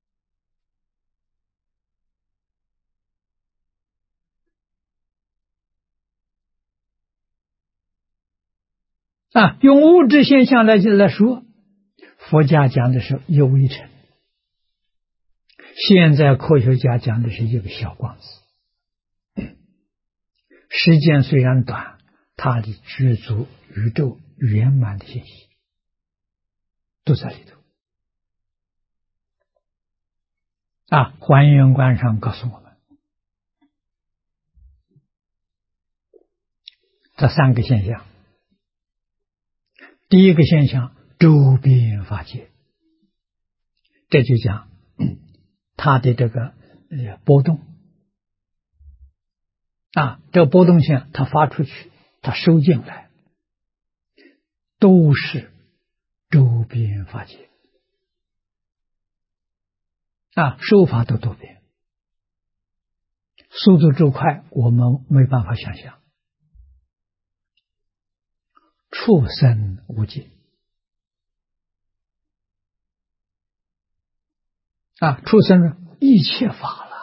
啊！用物质现象来说，佛家讲的是一微尘，现在科学家讲的是一个小光子。时间虽然短，它的具足宇宙圆满的信息都在里头啊！还原观上告诉我们，这3个现象。第一个现象，周边法界，这就讲它的这个波动啊，这个波动线它发出去，它收进来，都是周边法界啊，收法都多边，速度之快，我们没办法想象。畜生无尽啊，畜生一切法了。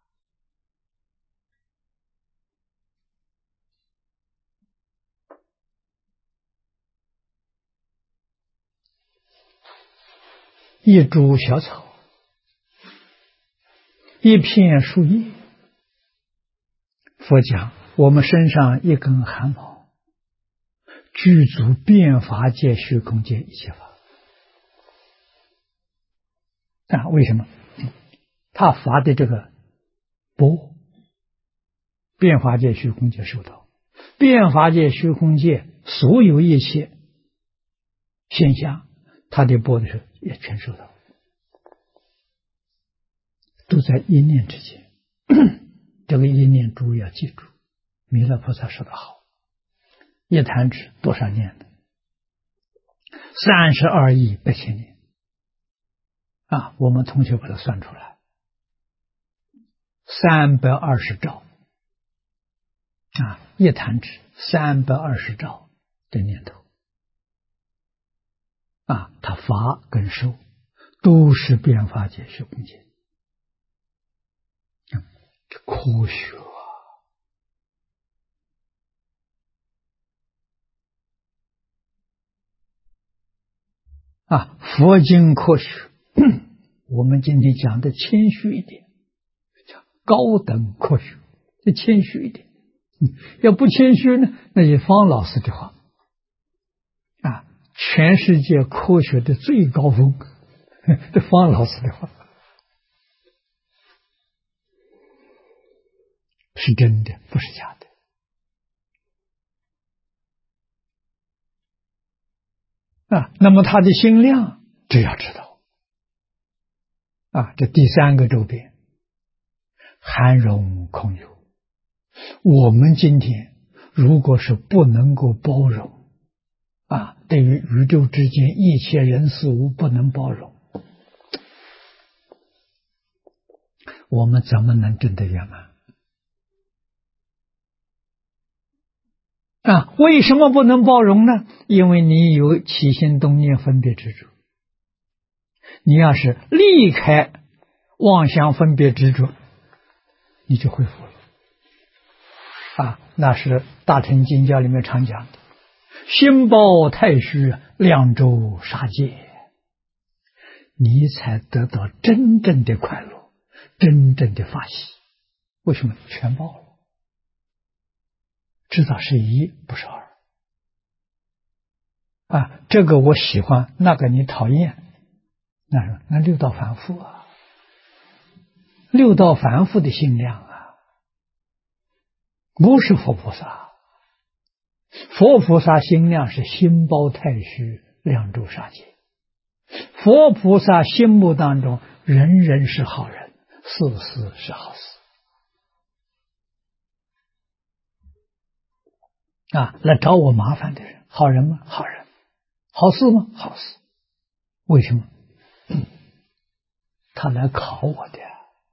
一株小草，一片树叶，佛讲我们身上一根汗毛，具足遍法界、虚空界一切法啊！为什么？他发的这个波，遍法界、虚空界受到，遍法界、虚空界所有一切现象，他的波的时候也全受到，都在一念之间。这个一念珠要记住，弥勒菩萨说得好，一弹指多少念呢？32亿8千年啊！我们同学把它算出来，320兆啊！一弹指320兆的念头它法跟受都是变法界虚空界，这科学佛经科学，我们今天讲的谦虚一点，叫高等科学，就谦虚一点。要不谦虚呢，那就方老师的话全世界科学的最高峰，这方老师的话是真的，不是假的。那么他的心量，这要知道这第三个周边，含容空有。我们今天如果是不能够包容对于宇宙之间一切人事物不能包容，我们怎么能真的圆满？为什么不能包容呢？因为你有起心动念分别执着。你要是离开妄想分别执着，你就恢复了。那是大乘经教里面常讲的，心包太虚，量周杀戒，你才得到真正的快乐，真正的法喜。为什么？全报了，知道是一，不是二。这个我喜欢，那个你讨厌，那六道凡夫六道凡夫的心量不是佛菩萨。佛菩萨心量是心包太虚，量周杀戒。佛菩萨心目当中，人人是好人，事事是好事。来找我麻烦的人，好人吗？好人。好事吗？好事。为什么？他来考我的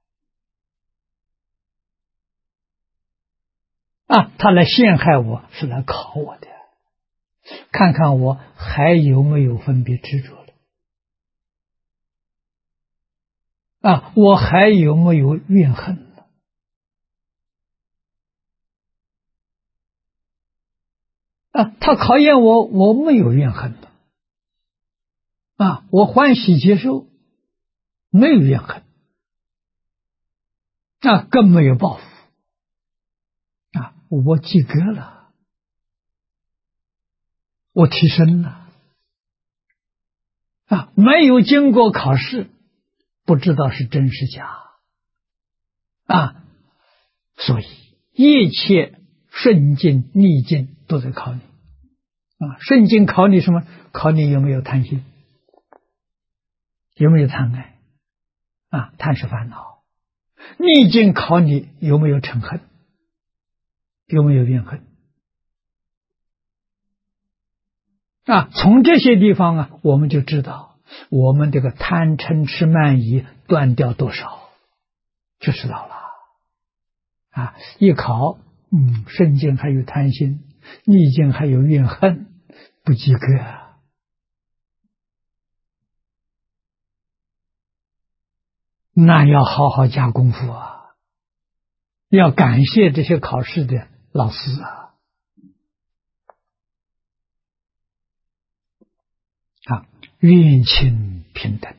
他来陷害我，是来考我的，看看我还有没有分别执着了我还有没有怨恨了他考验我，我没有怨恨了我欢喜接受，没有怨恨更没有报复我及格了，我提升了没有经过考试，不知道是真是假所以一切顺境逆境都在考你顺境考你什么？考你有没有贪心，有没有贪爱贪是烦恼。逆境考你有没有嗔恨，有没有怨恨从这些地方我们就知道我们这个贪嗔痴慢疑断掉多少，就知道了一考顺境还有贪心，逆境还有怨恨，不及格那要好好加功夫要感谢这些考试的老师怨亲平等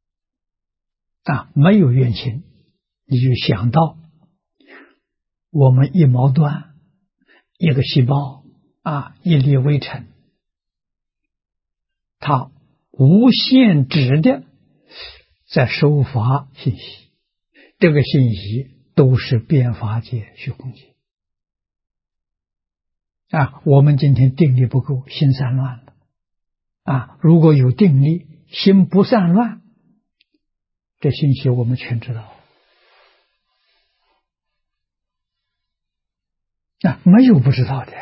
没有怨亲，你就想到我们一毛断，一个细胞一粒微尘，它无限制的在收发信息，这个信息都是变法界虚空界我们今天定力不够，心散乱了如果有定力，心不散乱，这信息我们全知道没有不知道的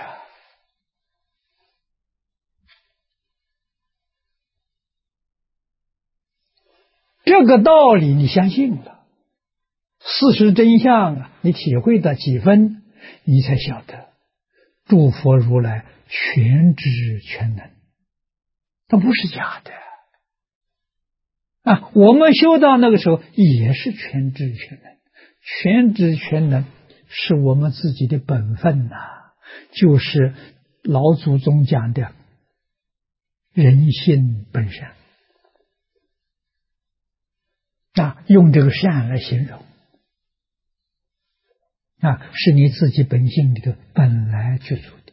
这个道理你相信了，事实真相你体会到几分，你才晓得诸佛如来全知全能它不是假的啊。我们修到那个时候也是全知全能，全知全能是我们自己的本分呐，就是老祖宗讲的人性本善啊，用这个善来形容啊，是你自己本性里头本来具足的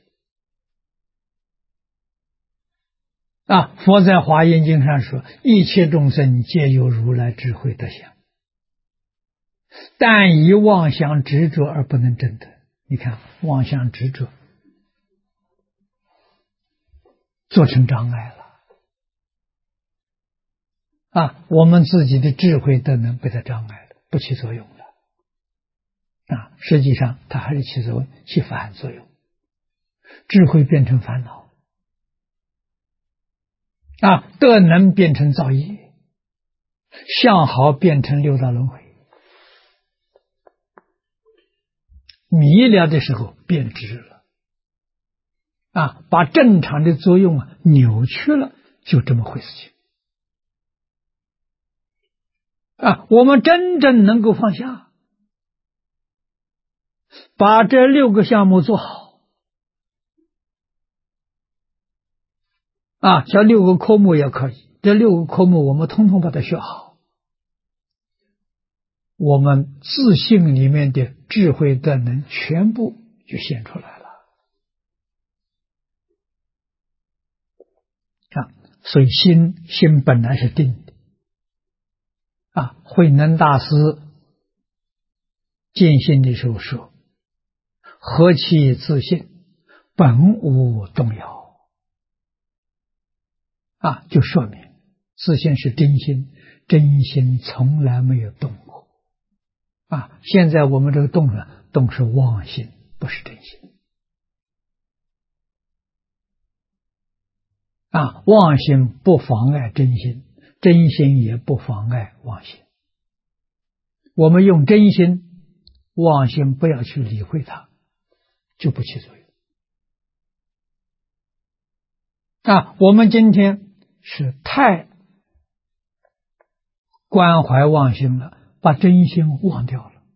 啊。佛在华严经上说，一切众生皆有如来智慧德相，但以妄想执着而不能证得。你看，妄想执着做成障碍了啊！我们自己的智慧德能被它障碍了，不起作用了啊！实际上它还是起反作用，智慧变成烦恼啊，德能变成造业，相好变成六道轮回，迷了的时候变质了啊，把正常的作用扭曲了，就这么回事情啊。我们真正能够放下，把这6个项目做好啊，像6个科目也可以，这6个科目我们通通把它学好，我们自性里面的智慧德能全部就显出来了啊。所以心本来是定的啊。慧能大师见性的时候说，何其自性，本无动摇啊，就说明自性是真心，真心从来没有动过啊。现在我们这个动是妄心，不是真心啊。妄心不妨碍真心，真心也不妨碍妄心。我们用真心，妄心不要去理会它，就不起作用啊。我们今天是太关怀妄心了，把真心忘掉了。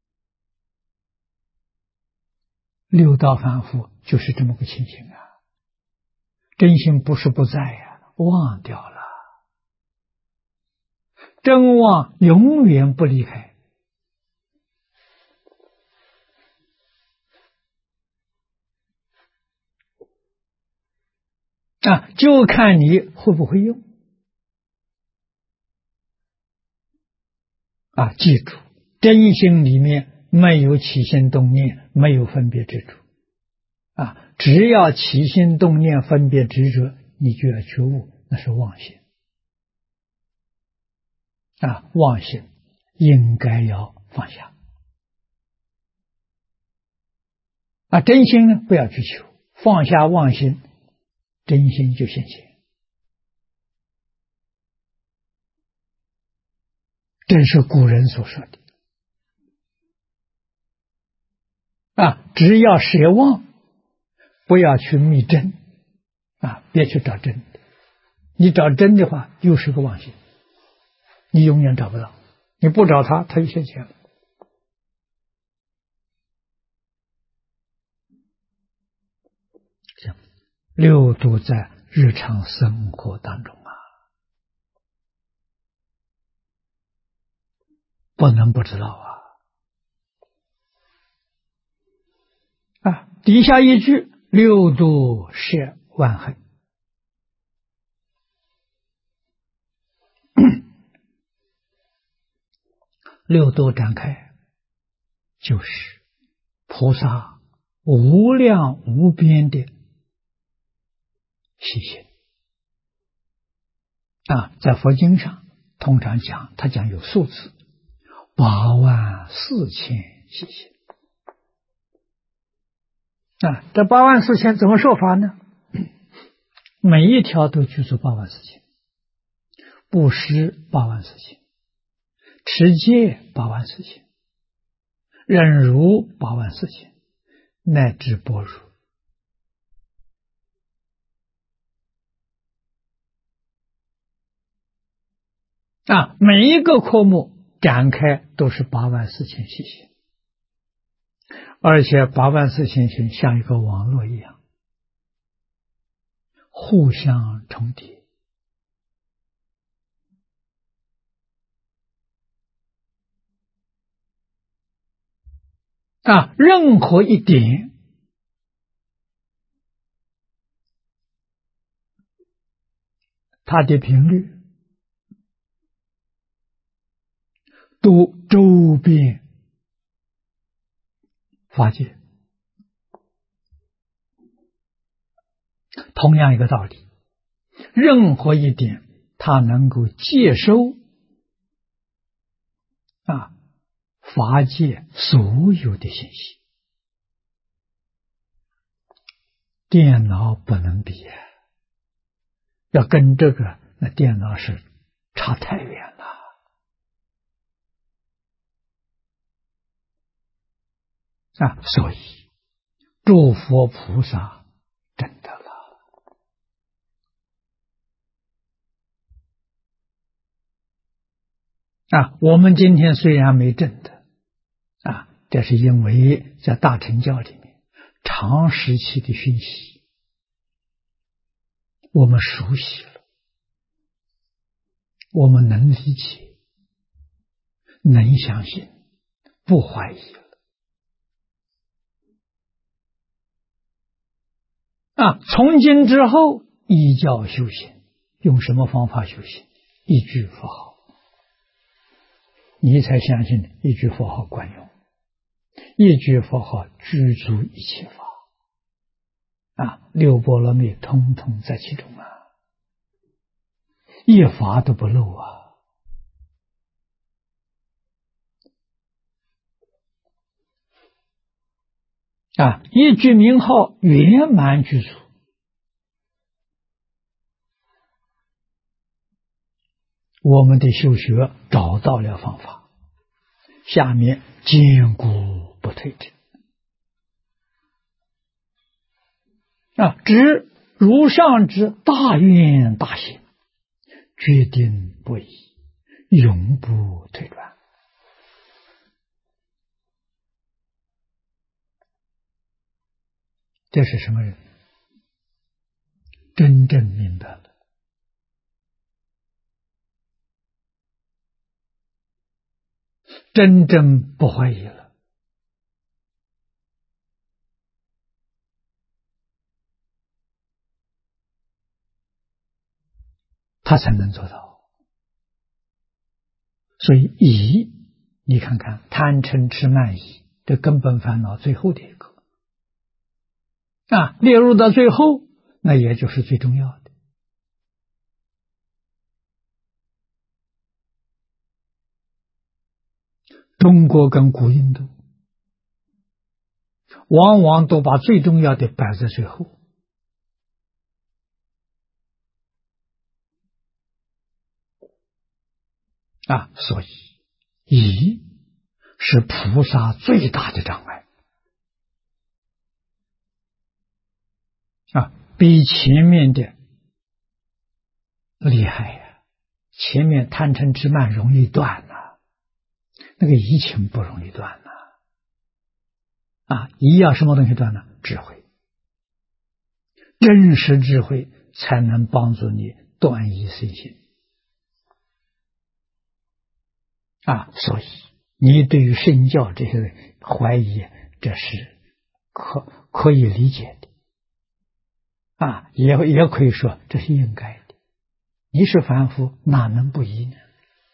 六道反复就是这么个情形啊。真心不是不在呀，忘掉了，真妄永远不离开啊，就看你会不会用啊。记住，真心里面没有起心动念，没有分别执着啊。只要起心动念、分别执着，你就要觉悟，那是妄心啊。妄心应该要放下啊。真心呢，不要去求，放下妄心，真心就现前。这是古人所说的啊。只要舍妄，不要去觅真啊，别去找真的。你找真的话，又是个妄心，你永远找不到。你不找它，它就现前了。六度在日常生活当中啊，不能不知道啊。底下一句，六度摄万恒。六度展开，就是菩萨无量无边的细心啊。在佛经上通常讲，他讲有数字84000细心啊。这84000怎么说法呢？每一条都具足84000，布施84000，持戒84000，忍辱84000，乃至般若每一个科目展开都是84000细心，而且84000心像一个网络一样，互相重叠。任何一点它的频率都周边法界，同样一个道理，任何一点它能够接收法界所有的信息，电脑不能比啊！要跟这个，那电脑是差太远了所以诸佛菩萨真的了我们今天虽然没证的这是因为在大乘教里面长时期的熏习，我们熟悉了，我们能理解，能相信，不怀疑了从今之后依教修行，用什么方法修行？一句佛号，你才相信一句佛号管用，一句佛号具足一切法六波罗蜜通通在其中一法都不漏一句名号圆满具足，我们的修学找到了方法，下面坚固不退转知如上之大愿大行，决定不移，永不退转这是什么人？真正明白了，真正不怀疑了，他才能做到。所以疑，你看看贪嗔痴慢疑，这根本烦恼最后的一个列入到最后，那也就是最重要的。中国跟古印度往往都把最重要的摆在最后所以疑是菩萨最大的障碍比前面的厉害前面贪嗔痴慢容易断那个疑情不容易断疑要什么东西断呢？智慧，真实智慧才能帮助你断疑生信所以你对于圣教这些怀疑，这是可以理解的也可以说这是应该的。你是凡夫，哪能不疑呢？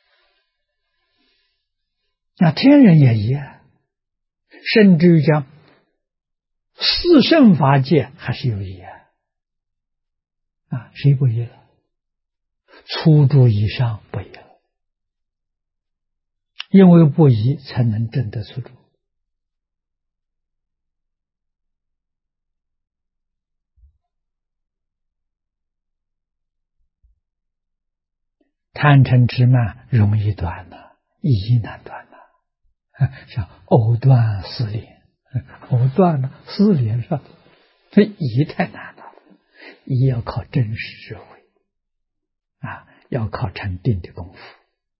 天人也疑甚至于讲四圣法界还是有疑谁不疑了？初住以上不疑了，因为不疑才能证得初住。贪嗔痴慢容易断疑难断像藕断丝连，藕断了丝连上，这疑太难了，疑要靠真实智慧要靠禅定的功夫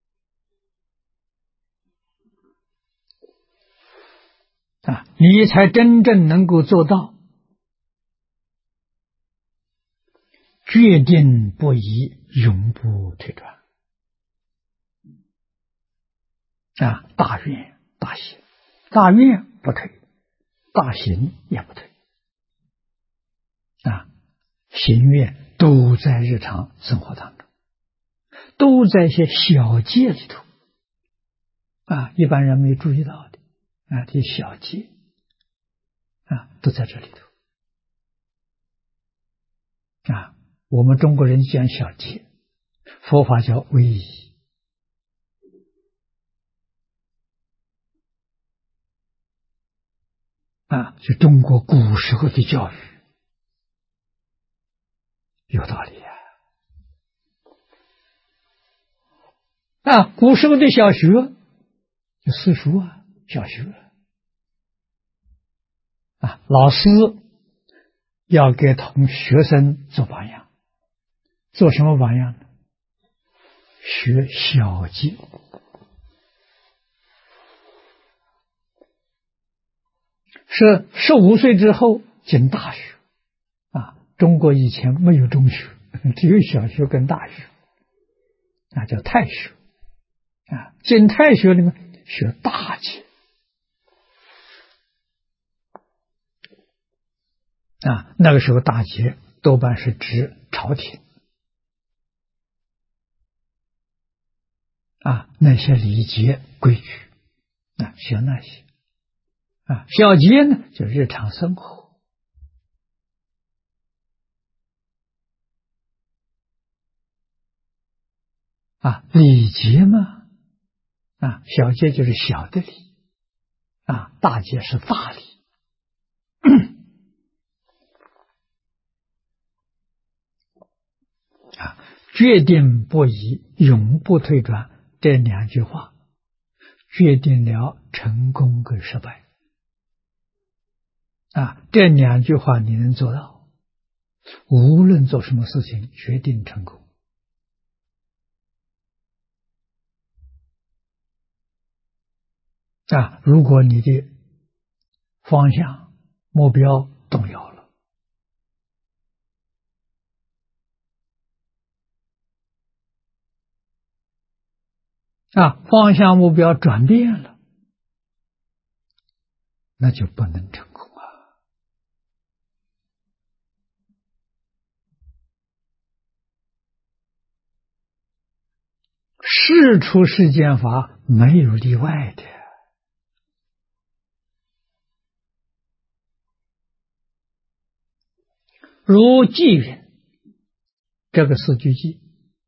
你才真正能够做到决定不移，永不退转。大愿大行，大愿不退，大行也不退。行愿都在日常生活当中，都在一些小节里头。一般人没注意到的这些小节都在这里头。我们中国人讲小节，佛法叫威仪。是中国古时候的教育，有道理古时候的小学，就私塾小学老师要给学生做榜样，做什么榜样呢？学小节。是15岁之后进大学中国以前没有中学，只有小学跟大学叫太学进太学里面学大节那个时候大节多半是指朝廷那些礼节规矩学那些小节呢就日常生活礼节嘛小节就是小的礼大节是大礼决定不移，永不退转，这2句话决定了成功跟失败这2句话你能做到，无论做什么事情决定成功如果你的方向目标动摇了方向目标转变了，那就不能成功事出世间法没有例外的。如记云，这个4句记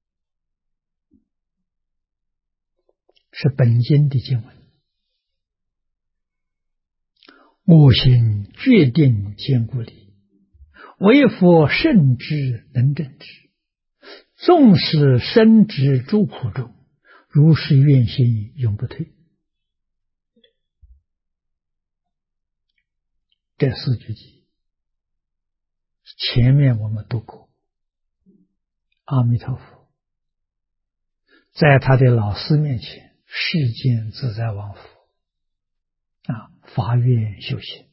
是本经的经文。我行决定坚固理，为佛圣智能正之。纵使身执诸苦中，如是愿心永不退。这4句记前面我们读过，阿弥陀佛在他的老师面前世间自在王佛发愿修行，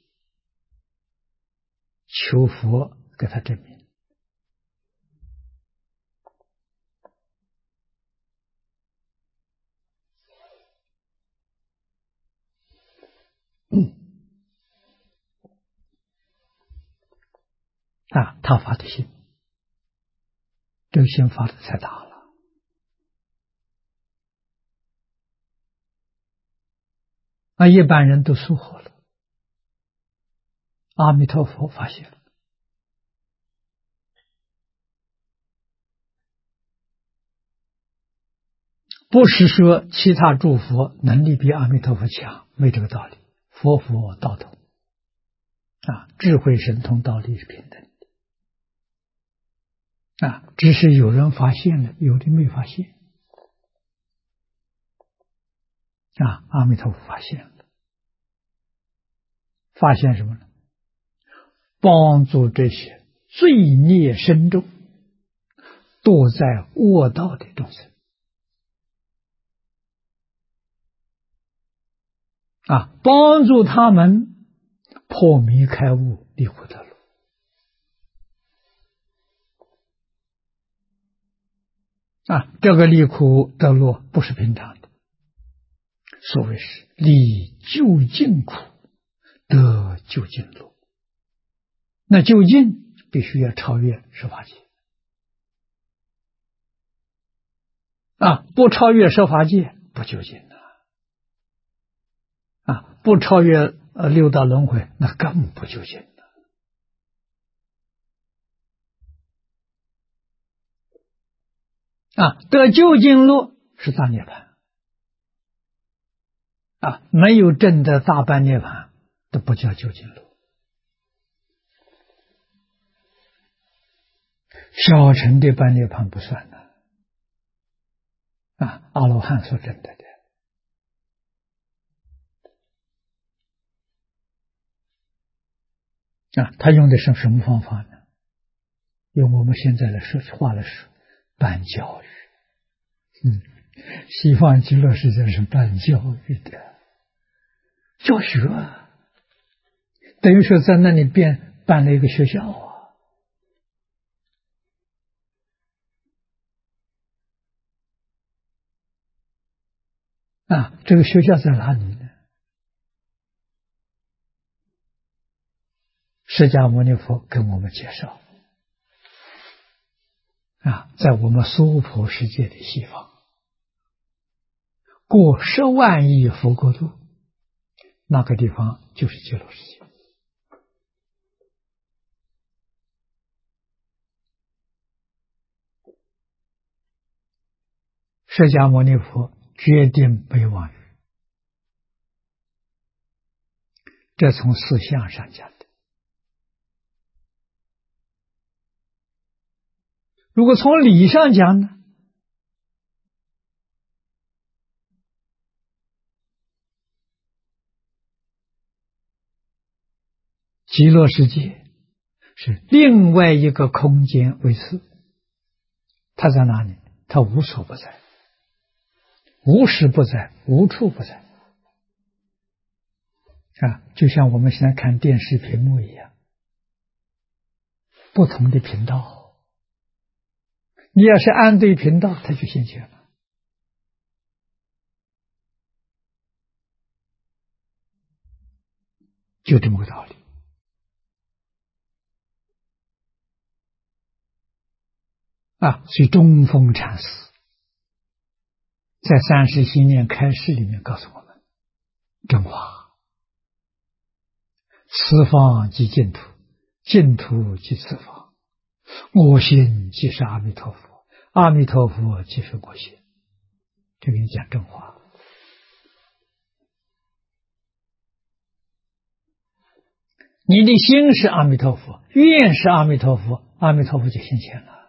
求佛给他证明他发的心，这个心发的太大了一般人都疏忽了，阿弥陀佛发现了。不是说其他诸佛能力比阿弥陀佛强，没这个道理。佛佛道同智慧神通道理是平等的只是有人发现了，有的没发现阿弥陀佛发现了，发现什么呢？帮助这些罪孽深重堕在恶道的众生帮助他们破迷开悟，离苦得乐。这个离苦得乐不是平常的，所谓是离究竟苦，得究竟乐。那究竟必须要超越十法界不超越十法界不究竟不超越六道轮回，那更不究竟得究竟乐是大涅槃没有证得大般涅槃都不叫究竟乐。小乘的般涅槃不算的阿罗汉所证得的他用的是什么方法呢？用我们现在的话来说，办教育。西方极乐世界是办教育的，教学等于说在那里办了一个学校这个学校在哪里呢？释迦牟尼佛跟我们介绍在我们娑婆世界的西方，过10万亿佛国土，那个地方就是极乐世界。释迦牟尼佛决定不妄语，这从思想上讲的。如果从理上讲呢？极乐世界是另外一个空间位次，它在哪里？它无所不在，无时不在，无处不在就像我们现在看电视屏幕一样，不同的频道，你要是按对频道，它就现前了。就这么个道理所以中峰禅师在37念开示里面告诉我们，真话，此方即净土，净土即此方，我心即是阿弥陀佛，阿弥陀佛即是我心。这个你讲真话。你的心是阿弥陀佛，愿是阿弥陀佛，阿弥陀佛就现前了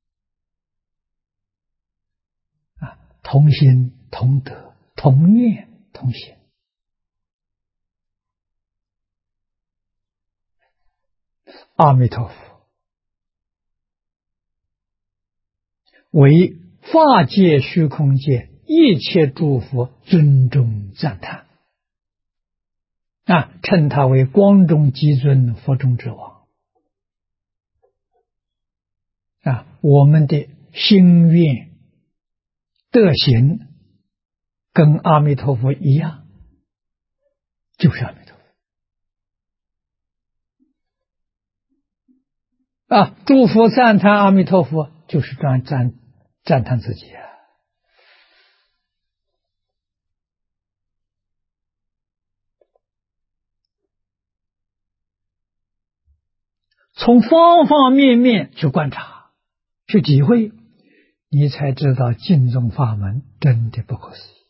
同心同德同愿同行。阿弥陀佛为法界虚空界一切诸佛尊重赞叹称他为光中极尊，佛中之王我们的心愿德行跟阿弥陀佛一样，就是阿弥陀佛诸佛赞叹阿弥陀佛，就是赞叹自己从方方面面去观察去体会，你才知道净宗法门真的不可思议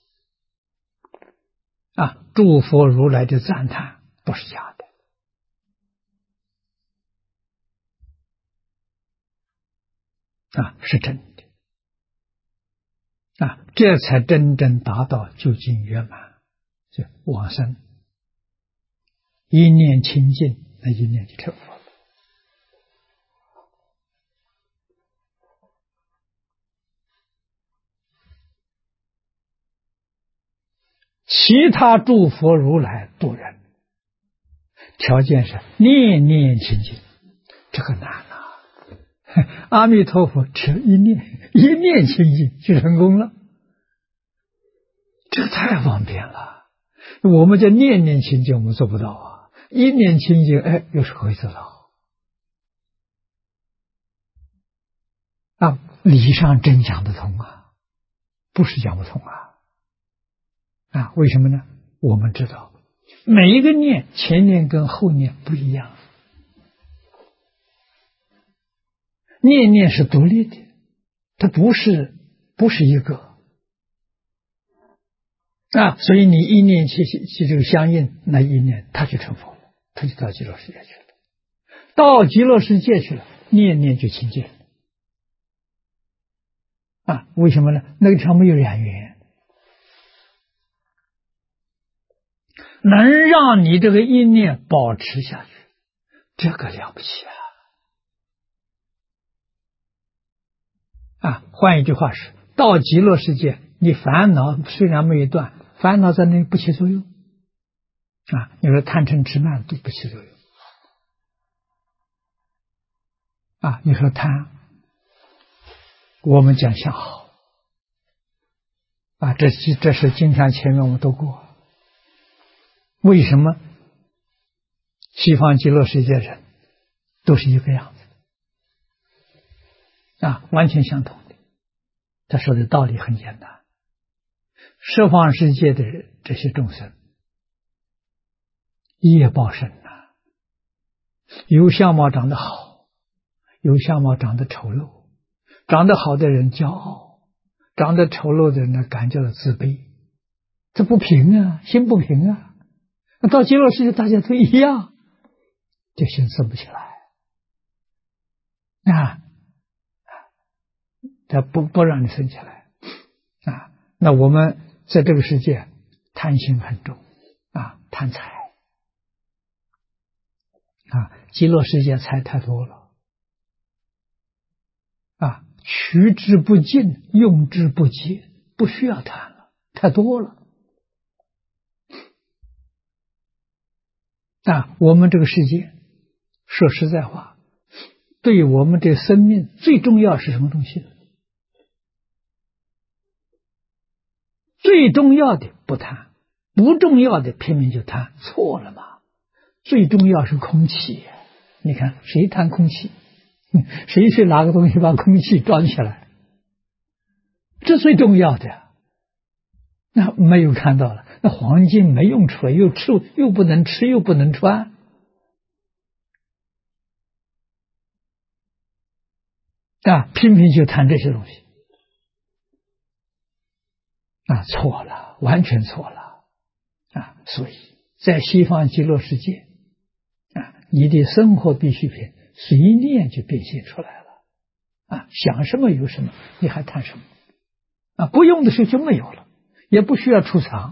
诸佛如来的赞叹不是假的是真的这才真正达到究竟圆满，就往生一念清净，那一念就成佛了。其他诸佛如来度人， 条件是念念清净，这个难啊！阿弥陀佛只一念清净就成功了，这太方便了。我们叫念念清净，我们做不到啊。一念清净，哎，有时候会做到啊。理上真讲得通啊，不是讲不通啊。为什么呢？我们知道每一个念，前念跟后念不一样，念念是独立的，它不是一个啊。所以你一念起这个相应，那一念它就成佛了，它就到极乐世界去了。到极乐世界去了，念念就清净了啊。为什么呢？那个地方没有染缘，能让你这个一念保持下去，这个了不起啊！换一句话是，到极乐世界，你烦恼虽然没有断，烦恼在那里不起作用啊。你说贪嗔痴慢都不起作用啊。你说贪，我们讲相好啊，这是经常前面我们都过。为什么西方极乐世界人都是一个样子啊？完全相同的。他说的道理很简单，十方世界的这些众生业报深啊，有相貌长得好，有相貌长得丑陋，长得好的人骄傲，长得丑陋的人呢感觉到自卑，这不平啊，心不平啊。到极乐世界大家都一样，这心生不起来啊，他不让你生起来啊。那我们在这个世界贪心很重啊，贪财啊，极乐世界财太多了啊，取之不尽，用之不竭，不需要贪了，太多了啊。我们这个世界说实在话，对我们这生命最重要是什么东西？最重要的不贪，不重要的拼命就贪，错了嘛。最重要是空气，你看谁贪空气？谁去拿个东西把空气装起来？这最重要的。那没有看到了，那黄金没用出来，又不能吃，又不能穿啊，拼命就贪这些东西啊，错了，完全错了啊！所以在西方极乐世界啊，你的生活必需品随念就变现出来了啊，想什么有什么，你还贪什么啊？不用的时候就没有了，也不需要储藏。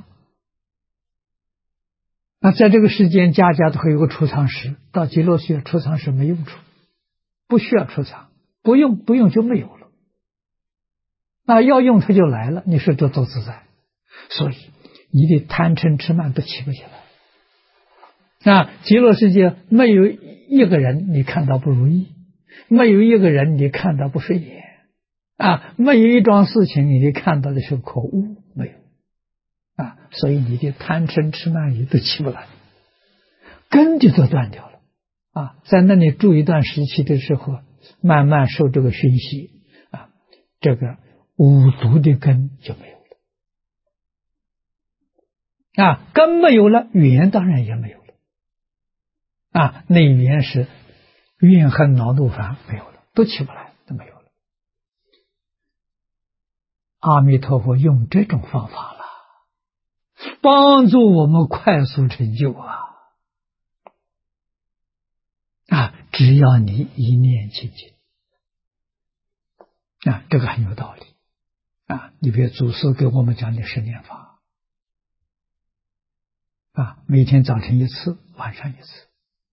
那在这个世间，家家都会有个储藏室，到极乐世界储藏室没用处，不需要储藏，不用就没有了。那要用它就来了，你说这多自在。所以你的贪嗔痴慢都起不起来啊。极乐世界没有一个人你看到不如意，没有一个人你看到不顺眼啊，没有一桩事情你看到的是可恶，没有啊。所以你的贪嗔痴慢疑都起不来，根就都断掉了啊。在那里住一段时期的时候，慢慢受这个熏习啊，这个五毒的根就没有了啊。根没有了，缘当然也没有了啊。那缘是怨恨恼怒烦没有了，都起不来，都没有了。阿弥陀佛用这种方法了，帮助我们快速成就啊！只要你一念清净啊，这个很有道理啊。你比如祖师给我们讲的10念法啊，每天早晨一次，晚上一次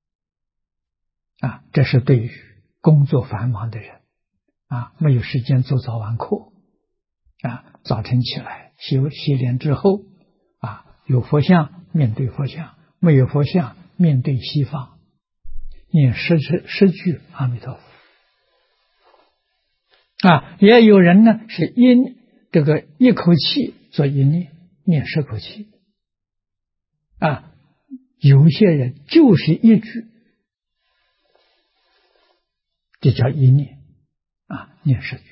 啊，这是对于工作繁忙的人啊，没有时间做早晚课啊，早晨起来洗脸之后啊，有佛像面对佛像，没有佛像面对西方，念十句阿弥陀佛。也有人呢是这个一口气做一念10口气。有些人就是一句，这叫一念念10句。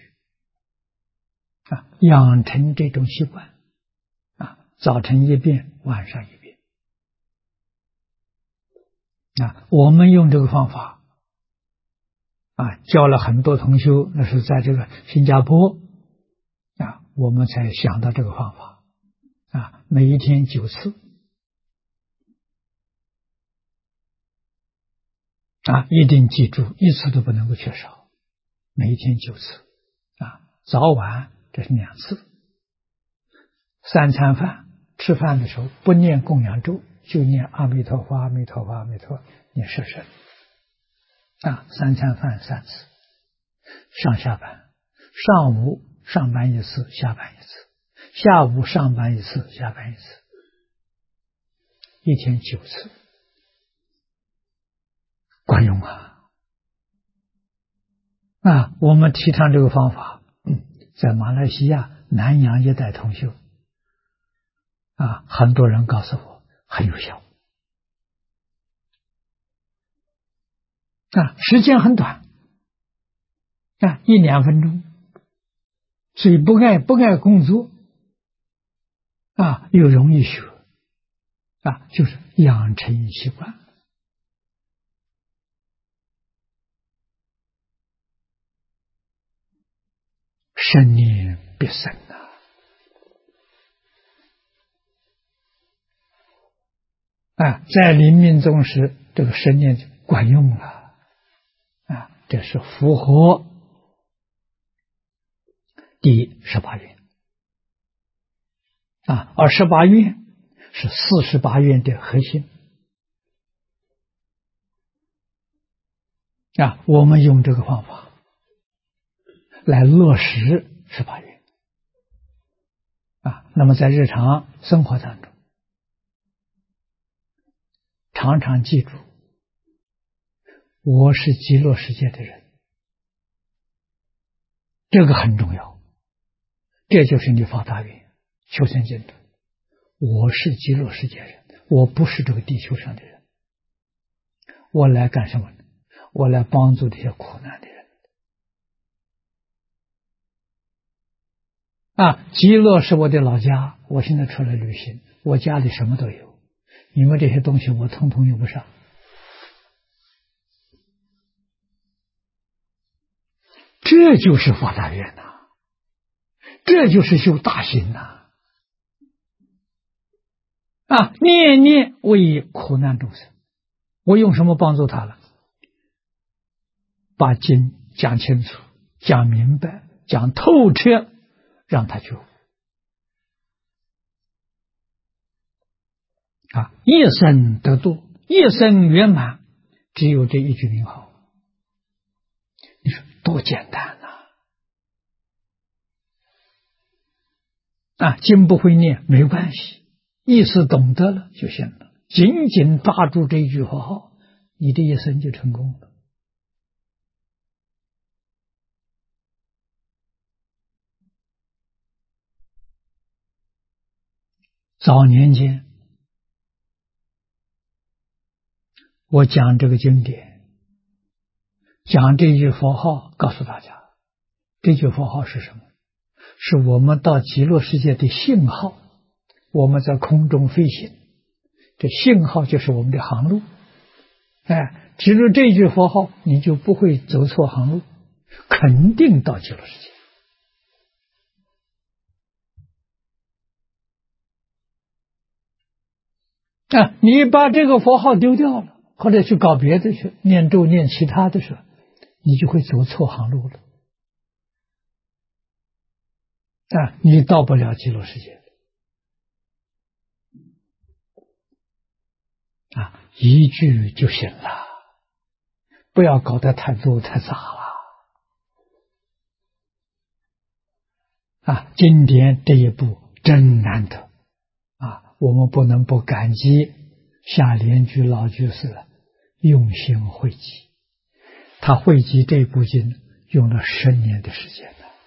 养成这种习惯，早晨一遍，晚上一遍。我们用这个方法，教了很多同修，那是在这个新加坡，我们才想到这个方法，每一天9次，一定记住，一次都不能够缺少，每一天9次，早晚这是2次。3餐饭吃饭的时候不念供养咒，就念阿弥陀佛，阿弥陀佛，阿弥陀佛，念10声。3餐饭3次，上下班，上午上班1次，下班1次，下午上班1次，下班1次，一天9次，管用我们提倡这个方法，在马来西亚南洋一带同修，很多人告诉我很有效，时间很短，1-2分钟，所以不爱工作又容易学就是养成习惯。生念必生在临命终时，这个生念就管用了这是符合第18愿而18愿是48愿的核心我们用这个方法来落实18愿那么在日常生活当中，常常记住，我是极乐世界的人，这个很重要。这就是你发大愿求生净土，我是极乐世界人，我不是这个地球上的人，我来干什么呢？我来帮助这些苦难的人极乐是我的老家，我现在出来旅行，我家里什么都有，你们这些东西我统统用不上。这就是发大愿这就是修大行念念为苦难众生，我用什么帮助他了？把经讲清楚，讲明白，讲透彻，让他觉悟一生得度，一生圆满，只有这一句名号。你说多简单经不会念没关系，意思懂得了就行了，紧紧抓住这一句佛号，你的一生就成功了。早年间我讲这个经典，讲这句佛号，告诉大家这句佛号是什么？是我们到极乐世界的信号，我们在空中飞行，这信号就是我们的航路记住这句佛号，你就不会走错航路，肯定到极乐世界你把这个佛号丢掉了，或者去搞别的去念咒念其他的时候，你就会走错航路了你到不了极乐世界一句就行了，不要搞得太多太杂了经典这一步真难得我们不能不感激夏莲居老居士用心汇集，他汇集这部经用了10年的时间呢。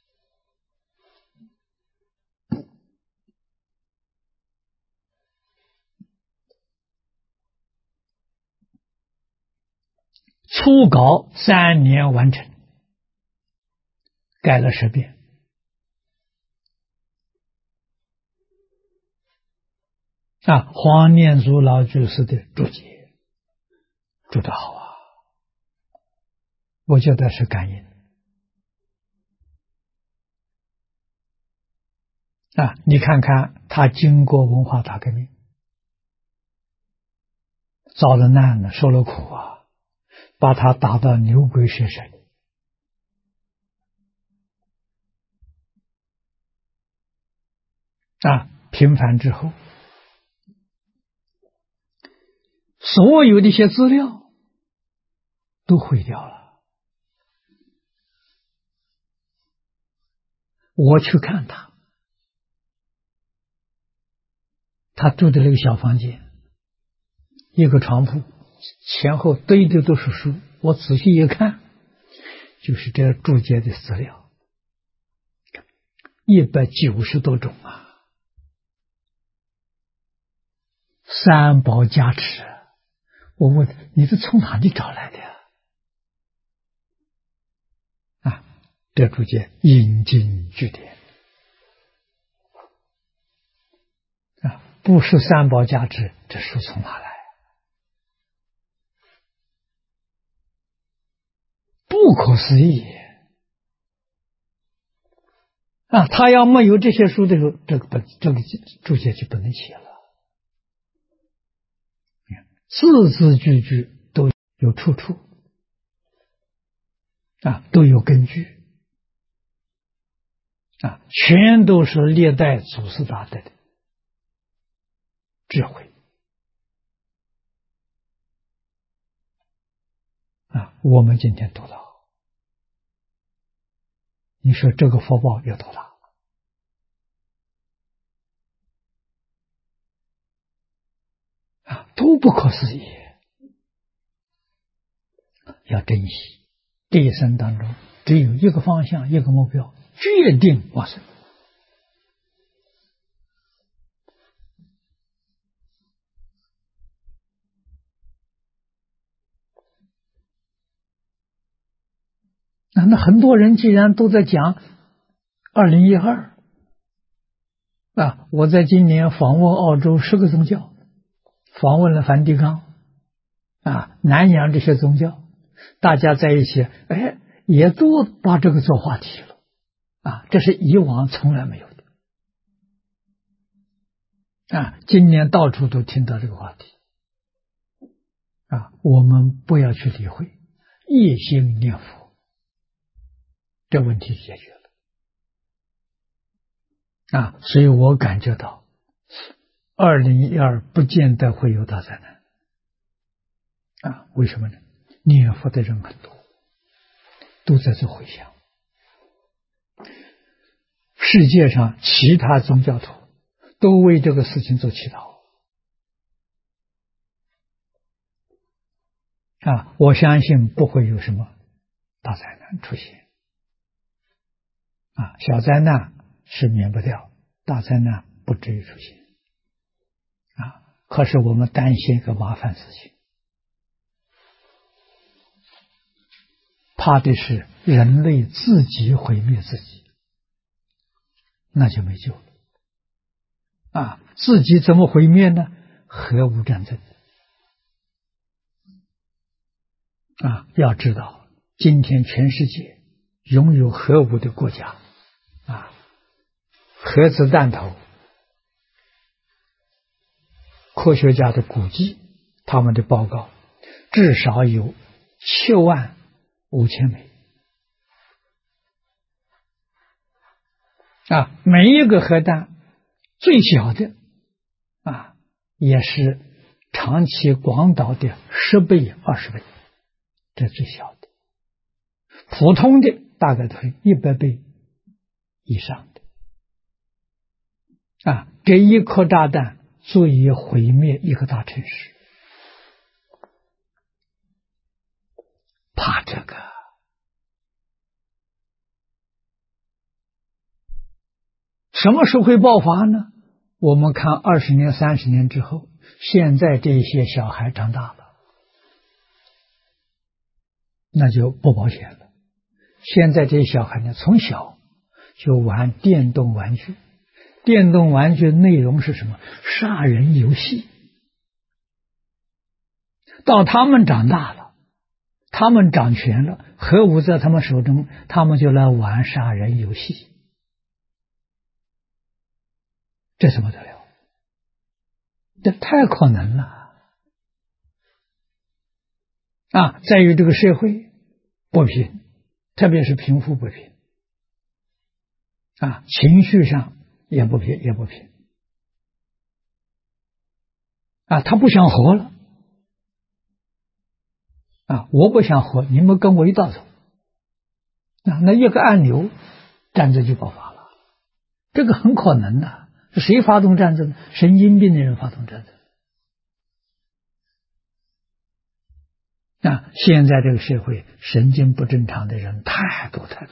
初稿3年完成，改了10遍。黄念祖老居士的注解注得好啊，我觉得是感应。你看看他经过文化大革命，遭了难了，受了苦啊，把他打到牛鬼蛇神。平反之后，所有的一些资料都毁掉了。我去看他住的那个小房间，一个床铺，前后堆的都是书。我仔细一看，就是这注解的资料，190多种啊。三宝加持，我问你是从哪里找来的这注解引经据典不是三宝加持，这书从哪来？不可思议他要没有这些书的时候，这个注解就不能写了。字字句句都有出处都有根据全都是历代祖师大德的智慧我们今天读到，你说这个福报有多大都不可思议，要珍惜。这一生当中只有一个方向，一个目标，决定往生。那很多人既然都在讲2012我在今年访问澳洲10个宗教，访问了梵蒂冈南洋这些宗教，大家在一起也都把这个做话题了这是以往从来没有的今年到处都听到这个话题我们不要去理会，一心念佛，这问题解决了所以我感觉到2012不见得会有大灾难为什么呢？念佛的人很多，都在这回向。世界上其他宗教徒都为这个事情做祈祷我相信不会有什么大灾难出现小灾难是免不掉，大灾难不至于出现可是我们担心一个麻烦事情，怕的是人类自己毁灭自己，那就没救了自己怎么毁灭呢？核武战争要知道今天全世界拥有核武的国家核子弹头，科学家的估计，他们的报告至少有75000枚每一个核弹最小的也是长崎广岛的10倍20倍，这最小的，普通的大概都是100倍以上的这一颗炸弹足以毁灭一个大城市。怕这个。什么时候会爆发呢？我们看20年、30年之后，现在这些小孩长大了，那就不保险了。现在这些小孩呢，从小就玩电动玩具，电动玩具内容是什么？杀人游戏。到他们长大了，他们掌权了，核武在他们手中，他们就来玩杀人游戏。这怎么得了？这太可能了啊！在于这个社会不平，特别是贫富不平啊，情绪上也不平啊，他不想活了啊！我不想活，你们跟我一道走啊！那一个按钮，战争就爆发了，这个很可能的。是谁发动战争？神经病的人发动战争。现在这个社会神经不正常的人太多啊，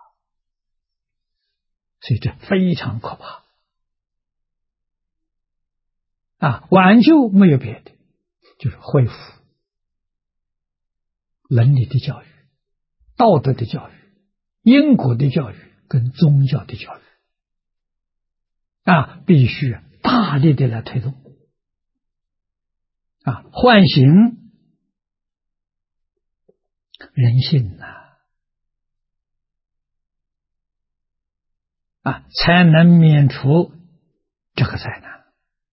所以这非常可怕啊！挽救没有别的，就是恢复伦理的教育、道德的教育、因果的教育跟宗教的教育啊，必须大力的来推动啊，唤醒人性啊，才能免除这个灾难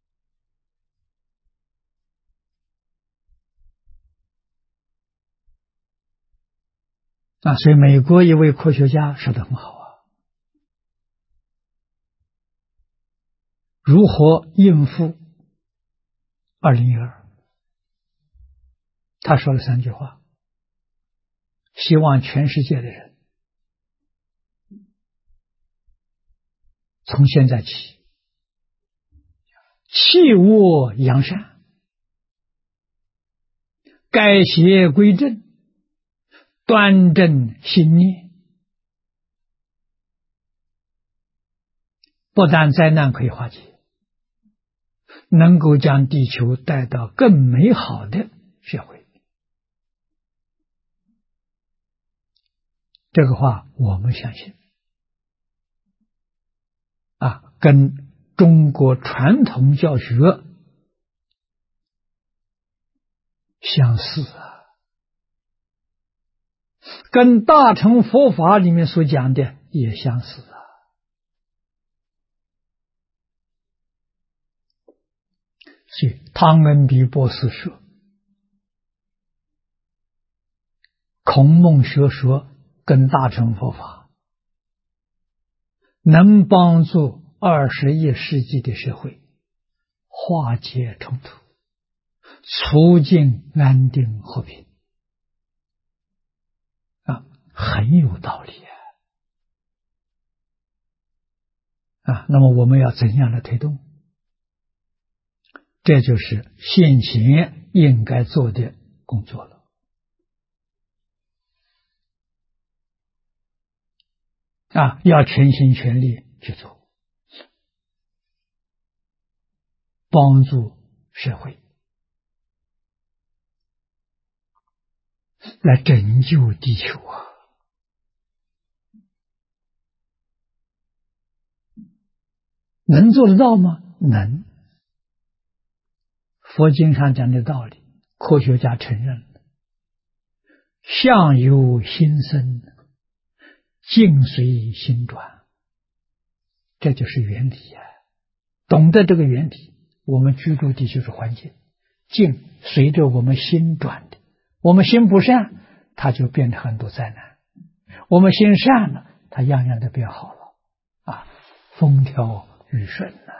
啊。所以美国一位科学家说得很好啊，如何应付2012，他说了3句话，希望全世界的人从现在起弃恶扬善，改邪归正，端正心念，不但灾难可以化解，能够将地球带到更美好的社会。这个话我们相信啊，跟中国传统教学相似啊，跟大乘佛法里面所讲的也相似啊。所以汤恩比博士说，孔孟学说跟大乘佛法能帮助21世纪的社会化解冲突，促进安定和平啊，很有道理啊。那么我们要怎样的推动？这就是现前应该做的工作了啊，要全心全力去做，帮助社会来拯救地球啊！能做得到吗？能。佛经上讲的道理，科学家承认了，相由心生，境随心转，这就是原理啊。懂得这个原理，我们居住的就是环境，境随着我们心转的。我们心不善，它就变成很多灾难；我们心善了，它样样都变好了啊，风调雨顺了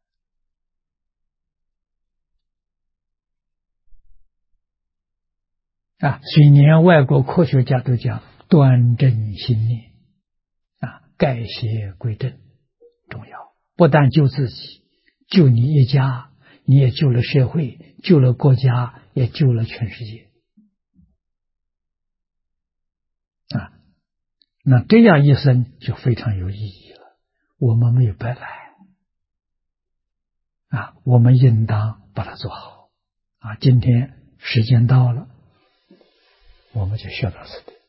啊。所以连外国科学家都讲端正心念啊，改邪归正重要，不但救自己，救你一家， 你也救了社会，救了国家，也救了全世界啊！那这样一生就非常有意义了。我们没有白来啊，我们应当把它做好啊！今天时间到了，我们就学到此地。